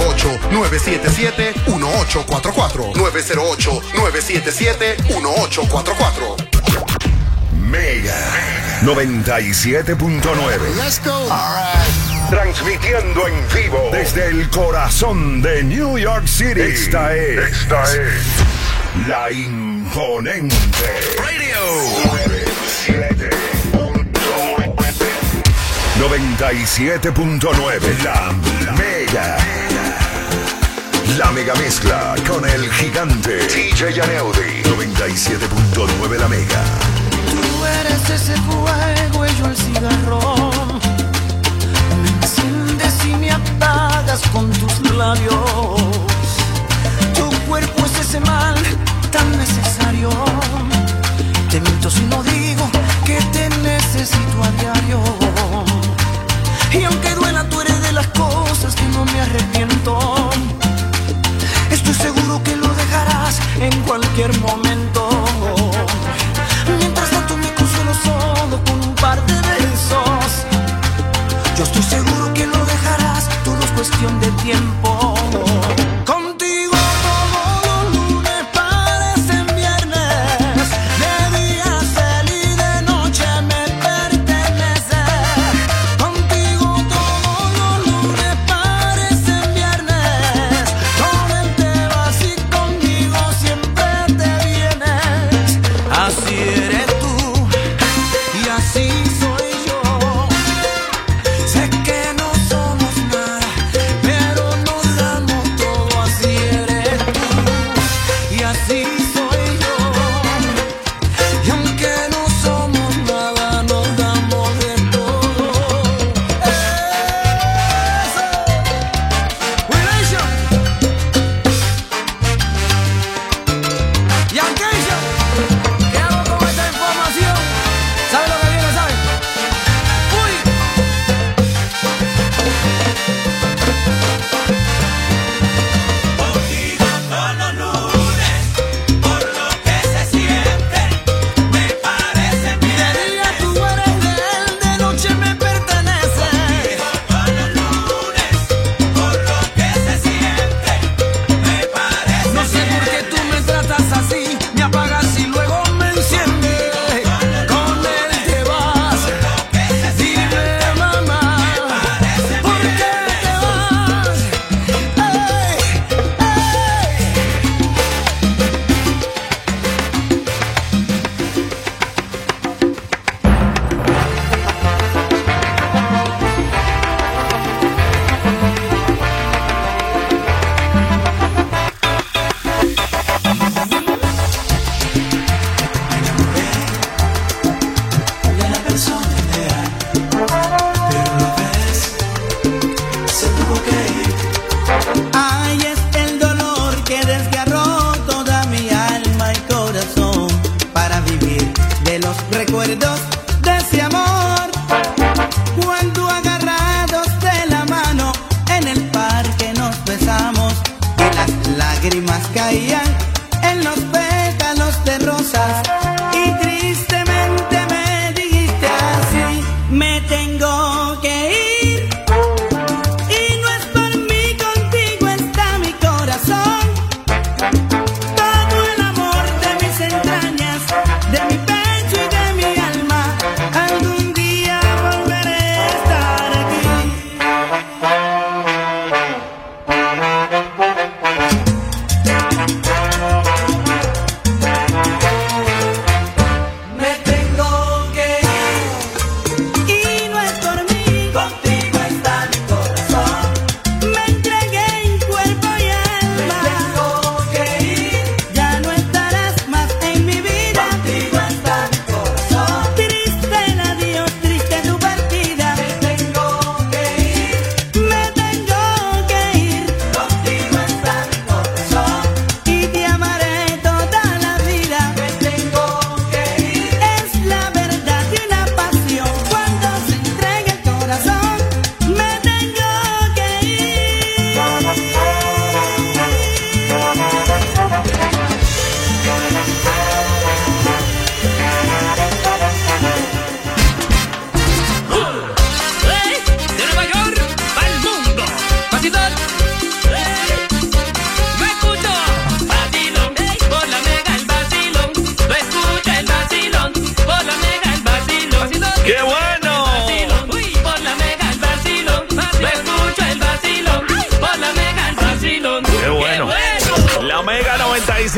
908-977-1844. 908-977-1844. Mega 97.9. Let's go. All right. Transmitiendo en vivo desde el corazón de New York City. Esta es la imponente Radio 97.9. La Mega. La mega mezcla con el gigante DJ Yaneudi. 97.9 La Mega. Tú eres ese fuego y yo el cigarrón. Me enciendes y me apagas con tus labios. Tu cuerpo es ese mal tan necesario. Te miento si no digo que te necesito a diario. Y aunque duela, tú eres de las cosas que no me arrepiento. Estoy seguro que lo dejarás en cualquier momento. Mientras tanto me consuelo solo con un par de besos. Yo estoy seguro que lo dejarás, todo es cuestión de tiempo. Contigo todos los lunes parecen viernes. De día feliz, de noche me pertenece. Contigo todos los lunes parecen viernes. Con él te vas y conmigo siempre te vienes. Así eres tú y así soy yo. Sé que no somos nada, pero nos damos todo. Así eres tú y así soy yo. Y aunque no somos nada, nos damos de todo. Eso. Relation. Young Keisha. ¿Qué hago con esta información? ¿Sabe lo que viene, sabe? ¡Uy! Contigo todos los lunes, por lo que se siente, me parece bien. De día tú eres de él, de noche me pertenece. Todos los lunes, por lo que se siente, me parece No sé por qué tú me tratas así, me apagas y luego me enciendes. Con él te vas, dime mamá, ¿por qué te vas? de la persona ideal, pero lo ves, se tuvo que ir. Ay, es el dolor que desgarró toda mi alma y corazón para vivir de los recuerdos de ese amor. Cuando agarrados de la mano en el parque nos besamos y las lágrimas caían en los pétalos de rosas y tristemente me dijiste así: me tengo que ir. Y no es por mí, contigo está mi corazón. Todo el amor de mis entrañas, de mi pecho y de mi alma. Algún día volveré a estar aquí. Me tengo que ir. Y no es por mí, contigo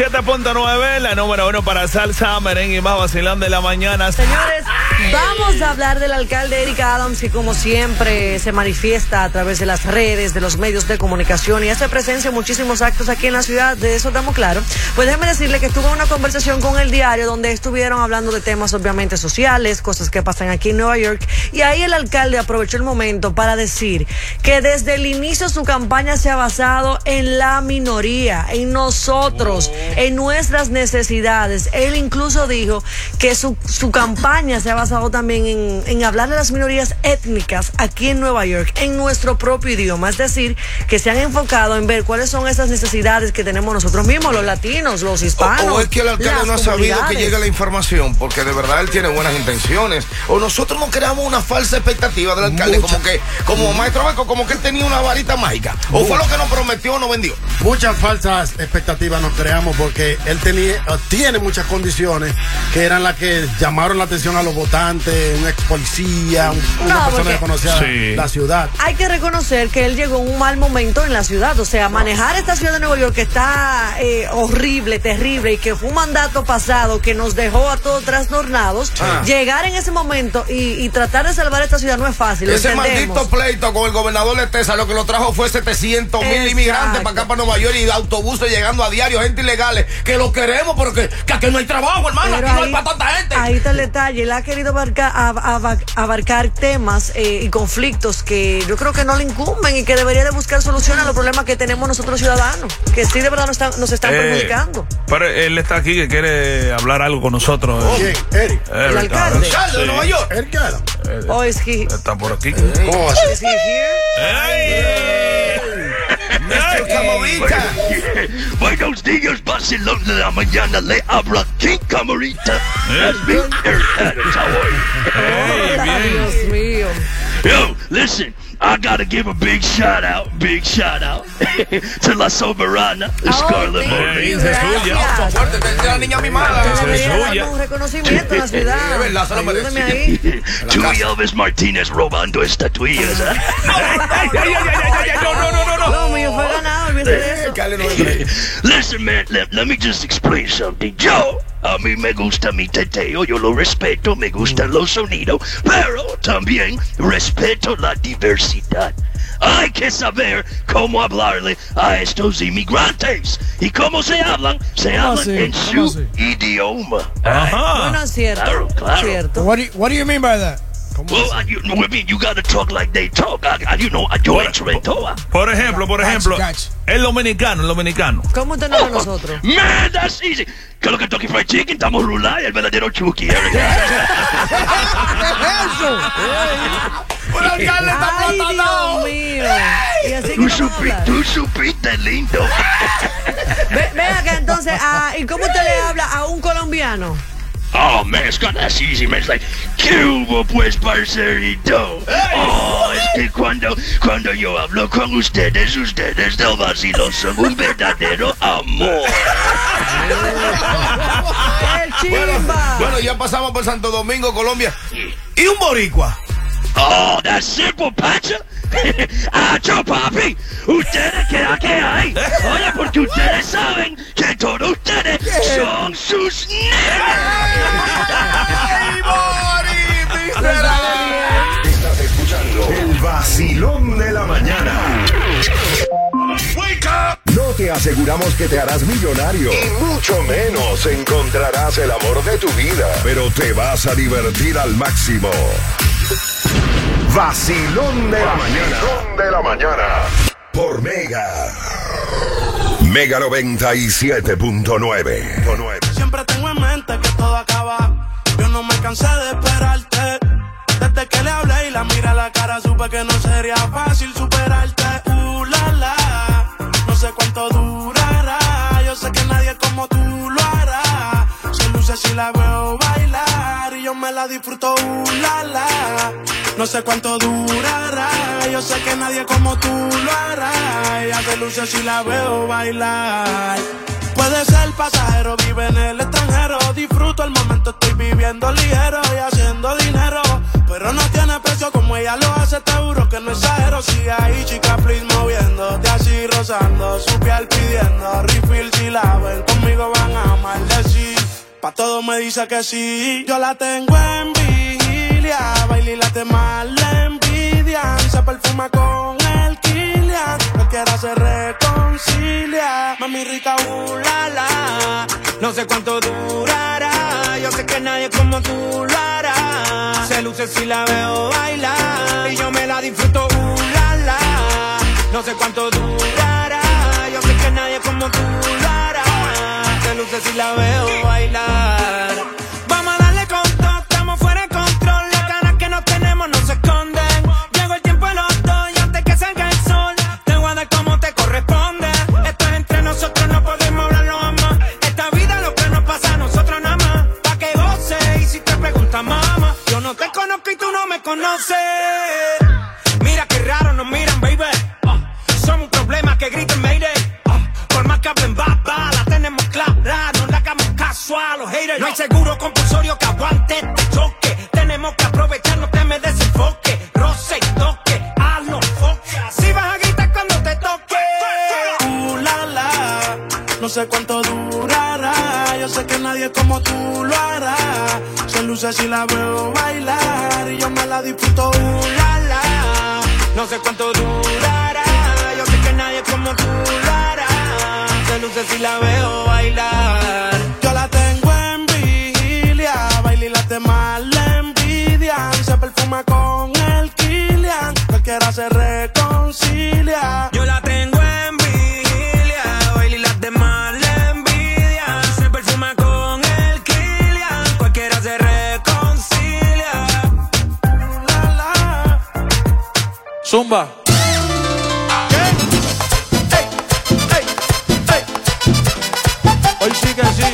97.9, la número 1 para salsa, merengue y más vacilón de la mañana. Señores, vamos a hablar del alcalde Eric Adams, que como siempre se manifiesta a través de las redes, de los medios de comunicación y hace presencia en muchísimos actos aquí en la ciudad, de eso estamos claros. Pues déjeme decirle que estuvo en una conversación con El Diario donde estuvieron hablando de temas obviamente sociales, cosas que pasan aquí en Nueva York, y ahí el alcalde aprovechó el momento para decir que desde el inicio su campaña se ha basado en la minoría, en nosotros, en nuestras necesidades. Él incluso dijo que su campaña se ha basado también en hablar de las minorías étnicas aquí en Nueva York, en nuestro propio idioma. Es decir, que se han enfocado en ver cuáles son esas necesidades que tenemos nosotros mismos, los latinos, los hispanos. O es que el alcalde no ha sabido que llegue la información, porque de verdad él tiene buenas intenciones. O nosotros no creamos una falsa expectativa del alcalde, como maestro Banco, como que él tenía una varita mágica. O fue lo que nos prometió o no vendió. Muchas falsas expectativas nos creamos porque él tiene muchas condiciones que eran las que llamaron la atención a los votantes, un ex policía, una persona que conocía la ciudad. Hay que reconocer que él llegó en un mal momento en la ciudad, o sea, manejar esta ciudad de Nueva York que está horrible, terrible, y que fue un mandato pasado que nos dejó a todos trastornados, llegar en ese momento y tratar de salvar esta ciudad no es fácil. Ese maldito pleito con el gobernador de Texas lo que lo trajo fue 700,000 inmigrantes para acá, para Nueva York, y autobuses llegando a diario, gente ilegales, que lo queremos, pero que aquí no hay trabajo, hermano, aquí no hay para tanta gente. Ahí está el detalle, él ha querido abarcar temas y conflictos que yo creo que no le incumben y que debería de buscar solución a los problemas que tenemos nosotros ciudadanos, que sí de verdad nos están perjudicando. Pero él está aquí que quiere hablar algo con nosotros. ¿Quién? Eric. El alcalde. El alcalde de Nueva York. Eric Adams. Oh, es que está por aquí. ¿Cómo así? ¿Es here? Camarita. Buenos días, vacilón de la mañana. Le habla King Camarita. That's me, Eric Adams. How are you? Dios mío. Yo, listen. I gotta give a big shout out to La Soberana, Scarlett Morning. La niña mimada. Un reconocimiento en la ciudad. De verdad, se lo merece. Ayúdeme ahí. Tú y Elvis Martínez robando estatuillas. No. Lo mío fue ganado, olvídate de eso. Listen, man, let me just explain something. A mí me gusta mi teteo, yo lo respeto, me gustan los sonidos, pero también respeto la diversidad. Hay que saber cómo hablarle a estos inmigrantes. ¿Y cómo se hablan? Se hablan en su idioma. Bueno, es cierto. Claro. Cierto. What do you mean by that? Well, you gotta talk like they talk. Yo entro en todo. Por ejemplo, el dominicano. ¿Cómo usted nos ve a nosotros? Man, that's easy. ¿Qué es lo que Kentucky Fried Chicken? Estamos rulay, el verdadero Chucky. ¿Qué es eso? Un alcalde está Dios mío. Y así que Tú supiste lindo. Ven acá entonces, ¿y cómo usted le habla a un colombiano? Oh, man, it's not that easy, man. It's like, ¿qué hubo, pues, parcerito? Oh, es que cuando yo hablo con ustedes del vacilón son un verdadero amor. Bueno, ya pasamos por Santo Domingo, Colombia. ¿Y un boricua? Oh, that's simple, Pacha. ¡Acho, papi! ¿Ustedes qué hay? Oye, porque ustedes saben que todos ustedes son sus nenes. ¡Ay, Bori! Estás escuchando el vacilón de la mañana. ¡Wake up! No te aseguramos que te harás millonario y mucho menos encontrarás el amor de tu vida, pero te vas a divertir al máximo. Vacilón de la mañana. Vacilón de la mañana. Por Mega. Mega 97.9. Siempre tengo en mente que todo acaba. Yo no me cansé de esperarte. Desde que le hablé y la miré a la cara, supe que no sería fácil superarte. La la. No sé cuánto durará. Yo sé que nadie como tú lo hará. Se luce si la veo bailar y yo me la disfruto. La la. No sé cuánto durará. Yo sé que nadie como tú lo hará. Ella se luce si la veo bailar. Puede ser pasajero, vive en el extranjero. Disfruto el momento, estoy viviendo ligero y haciendo dinero. pero no tiene precio como ella lo hace, te juro que no exagero. Sigue ahí, chica, please, moviéndote así, rozando su piel, pidiendo refill. Si la ven conmigo van a maldecir, pa' todo me dice que sí. Yo la tengo en vigilia, baila y la tema la envidian. Se perfuma con el Kilian, cualquiera se reconcilia. Mami rica, la la, no sé cuánto durará. Yo sé que nadie como tú lo hará. Se luce si la veo bailar y yo me la disfruto, la la. No sé cuánto durará. Yo sé que nadie como tú lo hará. Se luce si la veo bailar. Vamos a darle con todo, estamos fuera de control. Las ganas que no tenemos no se esconden. Llegó el tiempo de los dos y antes que salga el sol te voy a dar como te corresponde. Esto es entre nosotros, no podemos hablarlo jamás. Esta vida lo que nos pasa a nosotros nada más. Pa' que goce y si te preguntas mamá, yo no te conozco y tú no me conoces. Mira qué raro nos miran, baby. Somos un problema que griten mayday. Por más que hablen baba, la tenemos clara. No le hagamos caso a los haters. No hay seguro compulsorio que aguante este choque. Tenemos que aprovechar, no te me desenfoque. Roce y toque, hazlo foque. Si vas a gritar cuando te toque. La la, no sé cuánto durará. Yo sé que nadie como tú lo hará. Se luce si la veo bailar y yo me la disfruto, la la. No sé cuánto durará. Yo sé que nadie como tú lo hará. Se luce si la veo bailar. Yo la tengo en vigilia, baila y las demás la envidian. Se perfuma con el Kilian, cualquiera se reconcilia. Yo la tengo en vigilia, baila y las demás la envidian. Se perfuma con el Kilian, cualquiera se reconcilia. La la. Zumba. Hoy sí que sí.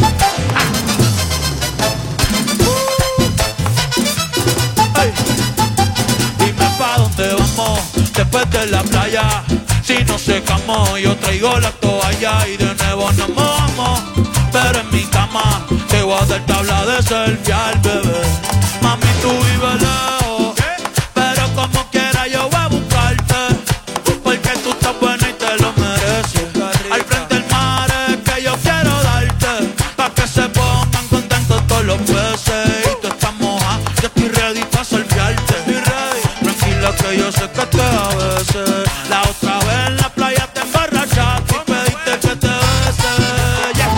Dime pa' dónde vamos después de la playa. Si nos secamos, yo traigo la toalla y de nuevo nos mojamos. Pero en mi cama te voy a dar tabla de selfie al bebé. Mami, tú vives lejos, pero como quiera yo voy a buscarte. Porque tú estás buena y te lo mereces. Al frente del mar es que yo quiero darte, pa' que se pongan contentos todos los peces. Y tú estás moja, yo estoy ready pa' surfearte. Tranquila que yo sé que te a veces. La otra vez en la playa te emborrachaste y pediste que te bese. Yeah.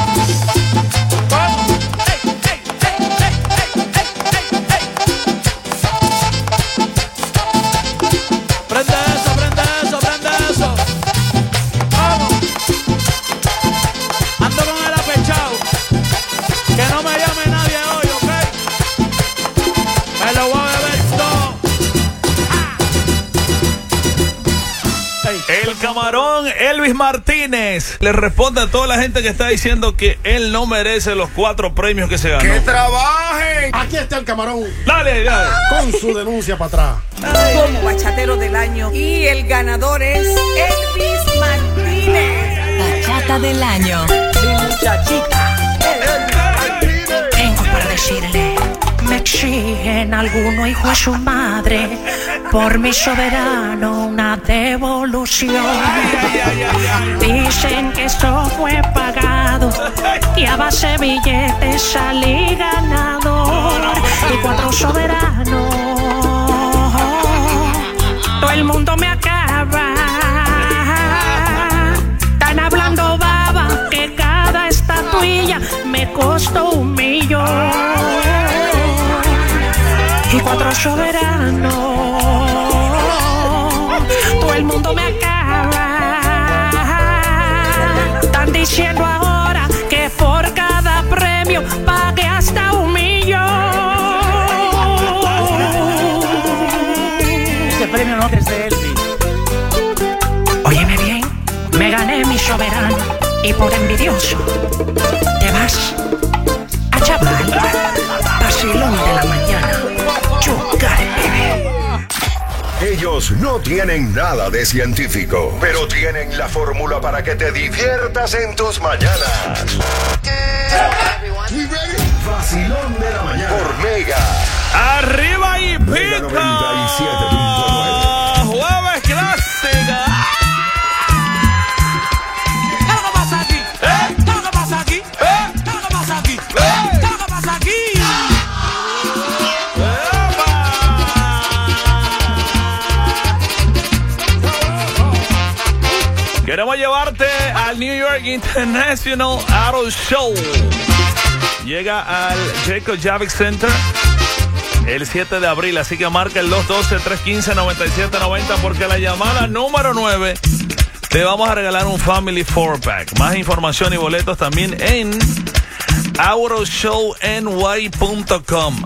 Prende eso, prende eso, prende eso. Vamos. Ando con el apechado. Que no me llame nadie hoy, ¿ok? Me lo voy a beber todo. El camarón Elvis Martínez le responde a toda la gente que está diciendo que él no merece los 4 premios que se ganó. ¡Que trabajen! Aquí está el camarón. Dale, dale. Con su denuncia para atrás. Como bachatero del año. Y el ganador es Elvis Martínez. Bachata del año. Mi muchachita. Tengo para decirle, me exigen alguno hijo de su madre, por mi soberano una devolución. Dicen que esto fue pagado y a base de billetes salí ganador. Y 4 soberanos, todo el mundo me acaba. Están hablando baba que cada estatuilla me costó 1 millón. Y 4 soberanos, todo el mundo me acaba. Están diciendo ahora que por cada premio pague hasta 1 millón. Este premio no es de Elvis. Óyeme bien, me gané mi soberano y por envidioso te vas a Chaval, vacilón de la mañana. Ellos no tienen nada de científico, pero tienen la fórmula para que te diviertas en tus mañanas. Vacilón de la mañana por Mega. Arriba y pica. Jueves clásica. ¿Qué es lo que pasa aquí? ¿Qué es lo que pasa aquí? ¿Qué es lo que pasa aquí? ¿Qué es lo que pasa aquí? Queremos llevarte al New York International Auto Show. Llega al Jacob Javits Center el 7 de abril, así que marca el 212-315-9790 porque la llamada número 9 te vamos a regalar un Family 4-Pack. Más información y boletos también en autoshowny.com.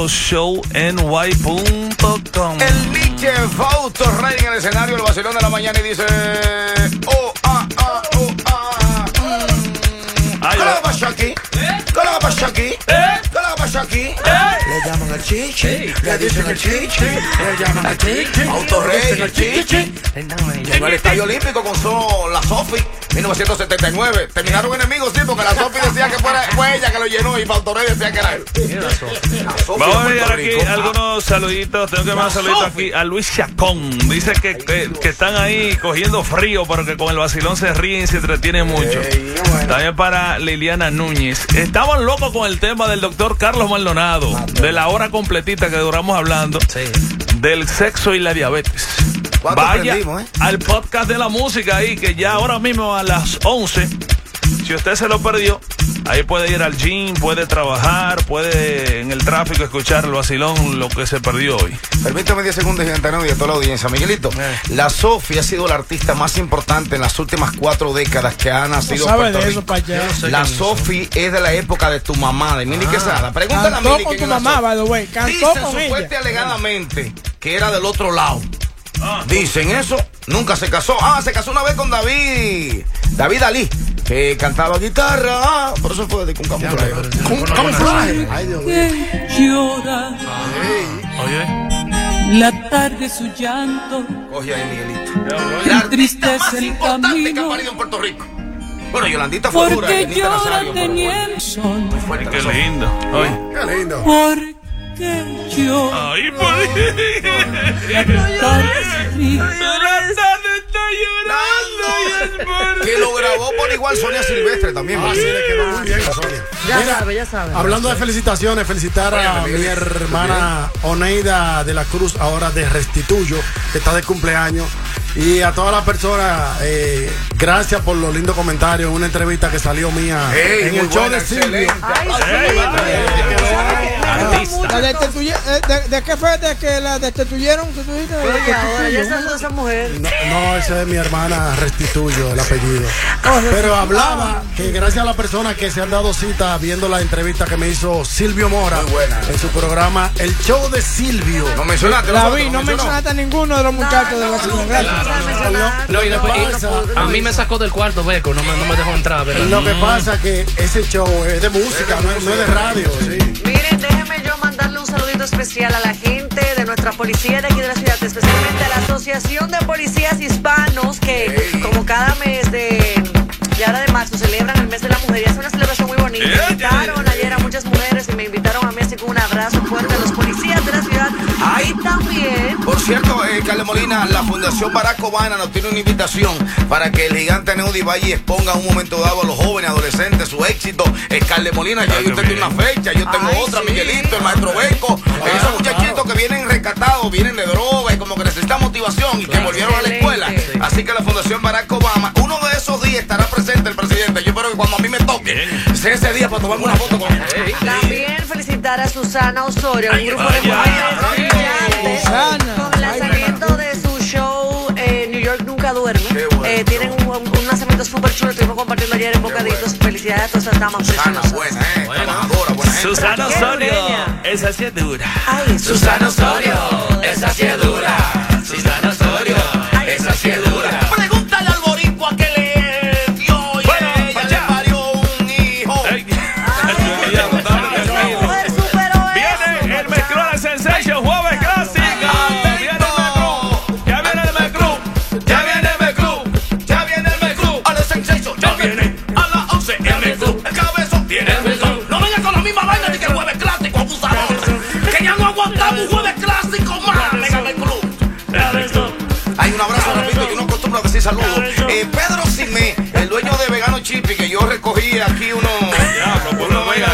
autoshowny.com. El Nietzsche Fausto Rey en el escenario del vacilón de la mañana y dice: oh, ah, ah, oh, ah. ¿Qué le pasa aquí? ¿Qué le pasa aquí? ¿Qué le pasa aquí? Le llaman al chichi, le dicen al chichi, le llaman al chichi, Fausto Rey, el chichi. Llegó al Estadio Olímpico con la Sofi, 1979. Terminaron enemigos, sí, porque la Sofi decía que fue ella que lo llenó y Fausto Rey decía que era él. Vamos a ver aquí algunos saluditos. Tengo que mandar saluditos aquí a Luis Chacón. Dice que están ahí cogiendo frío, pero que con el vacilón se ríen y se entretienen mucho. También para Liliana Núñez. Estamos locos con el tema del doctor Carlos Maldonado, de la hora completita que duramos hablando, del sexo y la diabetes. Vaya al podcast de la música ahí, que ya ahora mismo a las 11, si usted se lo perdió, ahí puede ir al gym, puede trabajar, puede en el tráfico escuchar el vacilón, lo que se perdió hoy. Permítame 10 segundos, gigante, y a toda la audiencia. Miguelito, la Sofi ha sido la artista más importante en las últimas 4 décadas que ha nacido en Puerto Rico. La Sofi es de la época de tu mamá, de Mili Quesada. Pregúntale a Mili quién es la Sofi. Dicen supuestamente alegadamente que era del otro lado. Dicen eso, nunca se casó. Se casó una vez con David Ali, que cantaba guitarra. Por eso fue de un camuflaje. ¿Un camuflaje? Ay, Dios mío. Llora. Oye. La tarde su llanto. Coge ahí, Miguelito. La artista más importante que ha parido en Puerto Rico. Bueno, Yolandita fue dura en el escenario. Qué lindo. Qué lindo. Que yo. Ay, por que lo grabó por igual Sonia Silvestre también. Sí, le quedó muy bien a Sonia. Ya sabe. Hablando de felicitaciones, felicitar a mi hermana Oneida de la Cruz, ahora de Restituyo, que está de cumpleaños. Y a todas las personas, gracias por los lindos comentarios en una entrevista que salió mía en el show de Silvio. ¿De qué fue? ¿De que la destituyeron? Ahora ya saludo a esa mujer. No, esa es mi hermana Restituyo, el apellido. Pero hablaba que gracias a las personas que se han dado cita viendo la entrevista que me hizo Silvio Mora en su programa El Show de Silvio. No mencionaste. La vi, no mencionaste a ninguno de los muchachos de la ciudad. No, y después, a mí me sacó del cuarto, Beco, no me dejó entrar. Pero lo que pasa es que ese show es de música, no es de radio. Sí. Miren, déjenme yo mandarle un saludito especial a la gente de nuestra policía de aquí de la ciudad, especialmente a la Asociación de Policías Hispanos, que como cada mes de marzo celebran el mes de la mujer y es una celebración muy bonita. Me invitaron ayer a muchas mujeres y me invitaron a mí, así con un abrazo fuerte a los policías de la ciudad. Ahí también. Por cierto, Carle Molina, la Fundación Barack Obama nos tiene una invitación para que el gigante Neudi vaya y exponga un momento dado a los jóvenes, adolescentes, su éxito. Carle Molina, ya usted tiene una fecha, yo tengo otra, Miguelito, el maestro Beco. Esos muchachitos que vienen rescatados, vienen de droga y como que necesitan motivación y que volvieron a la escuela. Así que la Fundación Barack Obama, uno de esos días estará presente el presidente. Yo espero que cuando a mí me toque, sea ese día para tomarme una foto con él. También felicitar a Susana Osorio, un grupo de mujeres brillantes con el lanzamiento de su show New York Nunca Duerme. Tienen un lanzamiento súper chulo, estuvimos compartiendo ayer en Bocaditos. Felicidades a todas esas damas preciosas. Buena, trabajadora, buena gente. Susana Osorio, esa sí es dura. Susana Osorio, esa sí es dura. Susana Osorio, esa sí es dura. Pregúntale al boricua que le dio y ella le parió un hijo. Viene el Mezclona Sensation, jueves clásica. Ya viene el Mezclub. Ya viene el Mezclub. Ya viene el Mezclub. A la Sensation, ya viene. A las 11 el Mezclub. El cabezón tiene el Mezclub. No venga con la misma vaina de que el jueves clásico, abusador. Que ya no a decir saludos. Pedro Simé, el dueño de Vegano Chipi, que yo recogí aquí una vaina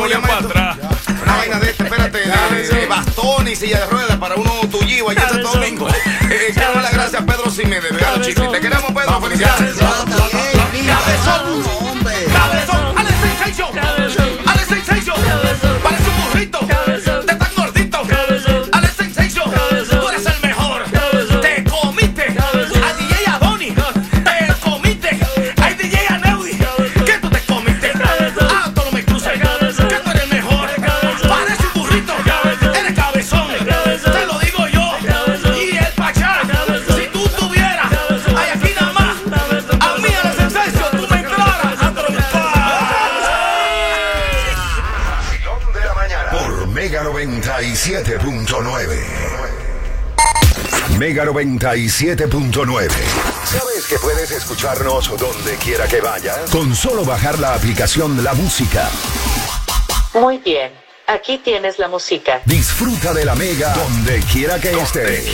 de espérate, de bastón y silla de ruedas para uno tullido allá en Santo Domingo. Quiero dar las gracias a Pedro Simé de Vegano Chipi. Te queremos, Pedro, felicidades. Cabezón, Alex Sensation, parece un burrito, de tan gordito, Alex Sensation, tú eres el mejor, te comiste a DJ Adoni, te comiste a DJ Aneudi, que tú te comiste a Tolome Cruz, que tú eres el mejor, parece un burrito, eres cabezón, te lo digo yo, y el Pachá, si tú tuvieras, hay aquí nada más, a mí Alex Sensation, tú me entraras a Por Mega 97.9. Mega 97.9. ¿Sabes que puedes escucharnos donde quiera que vayas? Con solo bajar la aplicación La Música. Muy bien, aquí tienes la música. Disfruta de la Mega donde quiera que estés.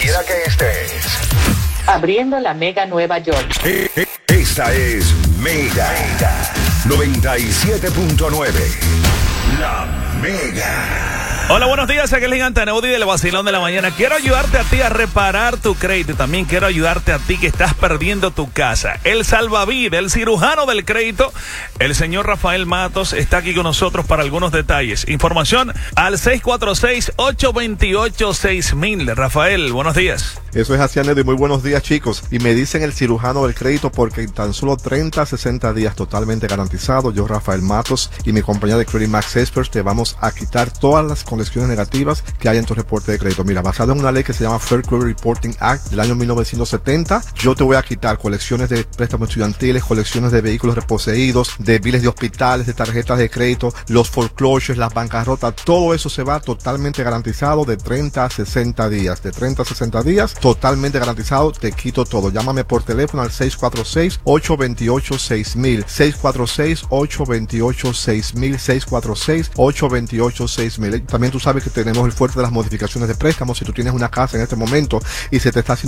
Abriendo la Mega Nueva York. Esta es Mega 97.9. La Mega. Hola, buenos días, aquí es el Gigante Neudi del Vacilón de la Mañana. Quiero ayudarte a ti a reparar tu crédito. También quiero ayudarte a ti que estás perdiendo tu casa. El salvavidas, el cirujano del crédito, el señor Rafael Matos, está aquí con nosotros para algunos detalles. Información al 646-828-6000. Rafael, buenos días. Eso es así, Neudi. Muy buenos días, chicos. Y me dicen el cirujano del crédito porque en tan solo 30 a 60 días totalmente garantizado, yo, Rafael Matos, y mi compañía de Credit Max Experts te vamos a quitar todas las colecciones negativas que hay en tu reporte de crédito. Mira, basado en una ley que se llama Fair Credit Reporting Act del año 1970, yo te voy a quitar colecciones de préstamos estudiantiles, colecciones de vehículos reposeídos, de biles de hospitales, de tarjetas de crédito, los foreclosures, las bancarrotas, todo eso se va totalmente garantizado de 30 a 60 días. De 30 a 60 días, totalmente garantizado, te quito todo. Llámame por teléfono al 646-828-6000, 646-828-6000, 646-828-6000. También tú sabes que tenemos el fuerte de las modificaciones de préstamos. Si tú tienes una casa en este momento y se te está haciendo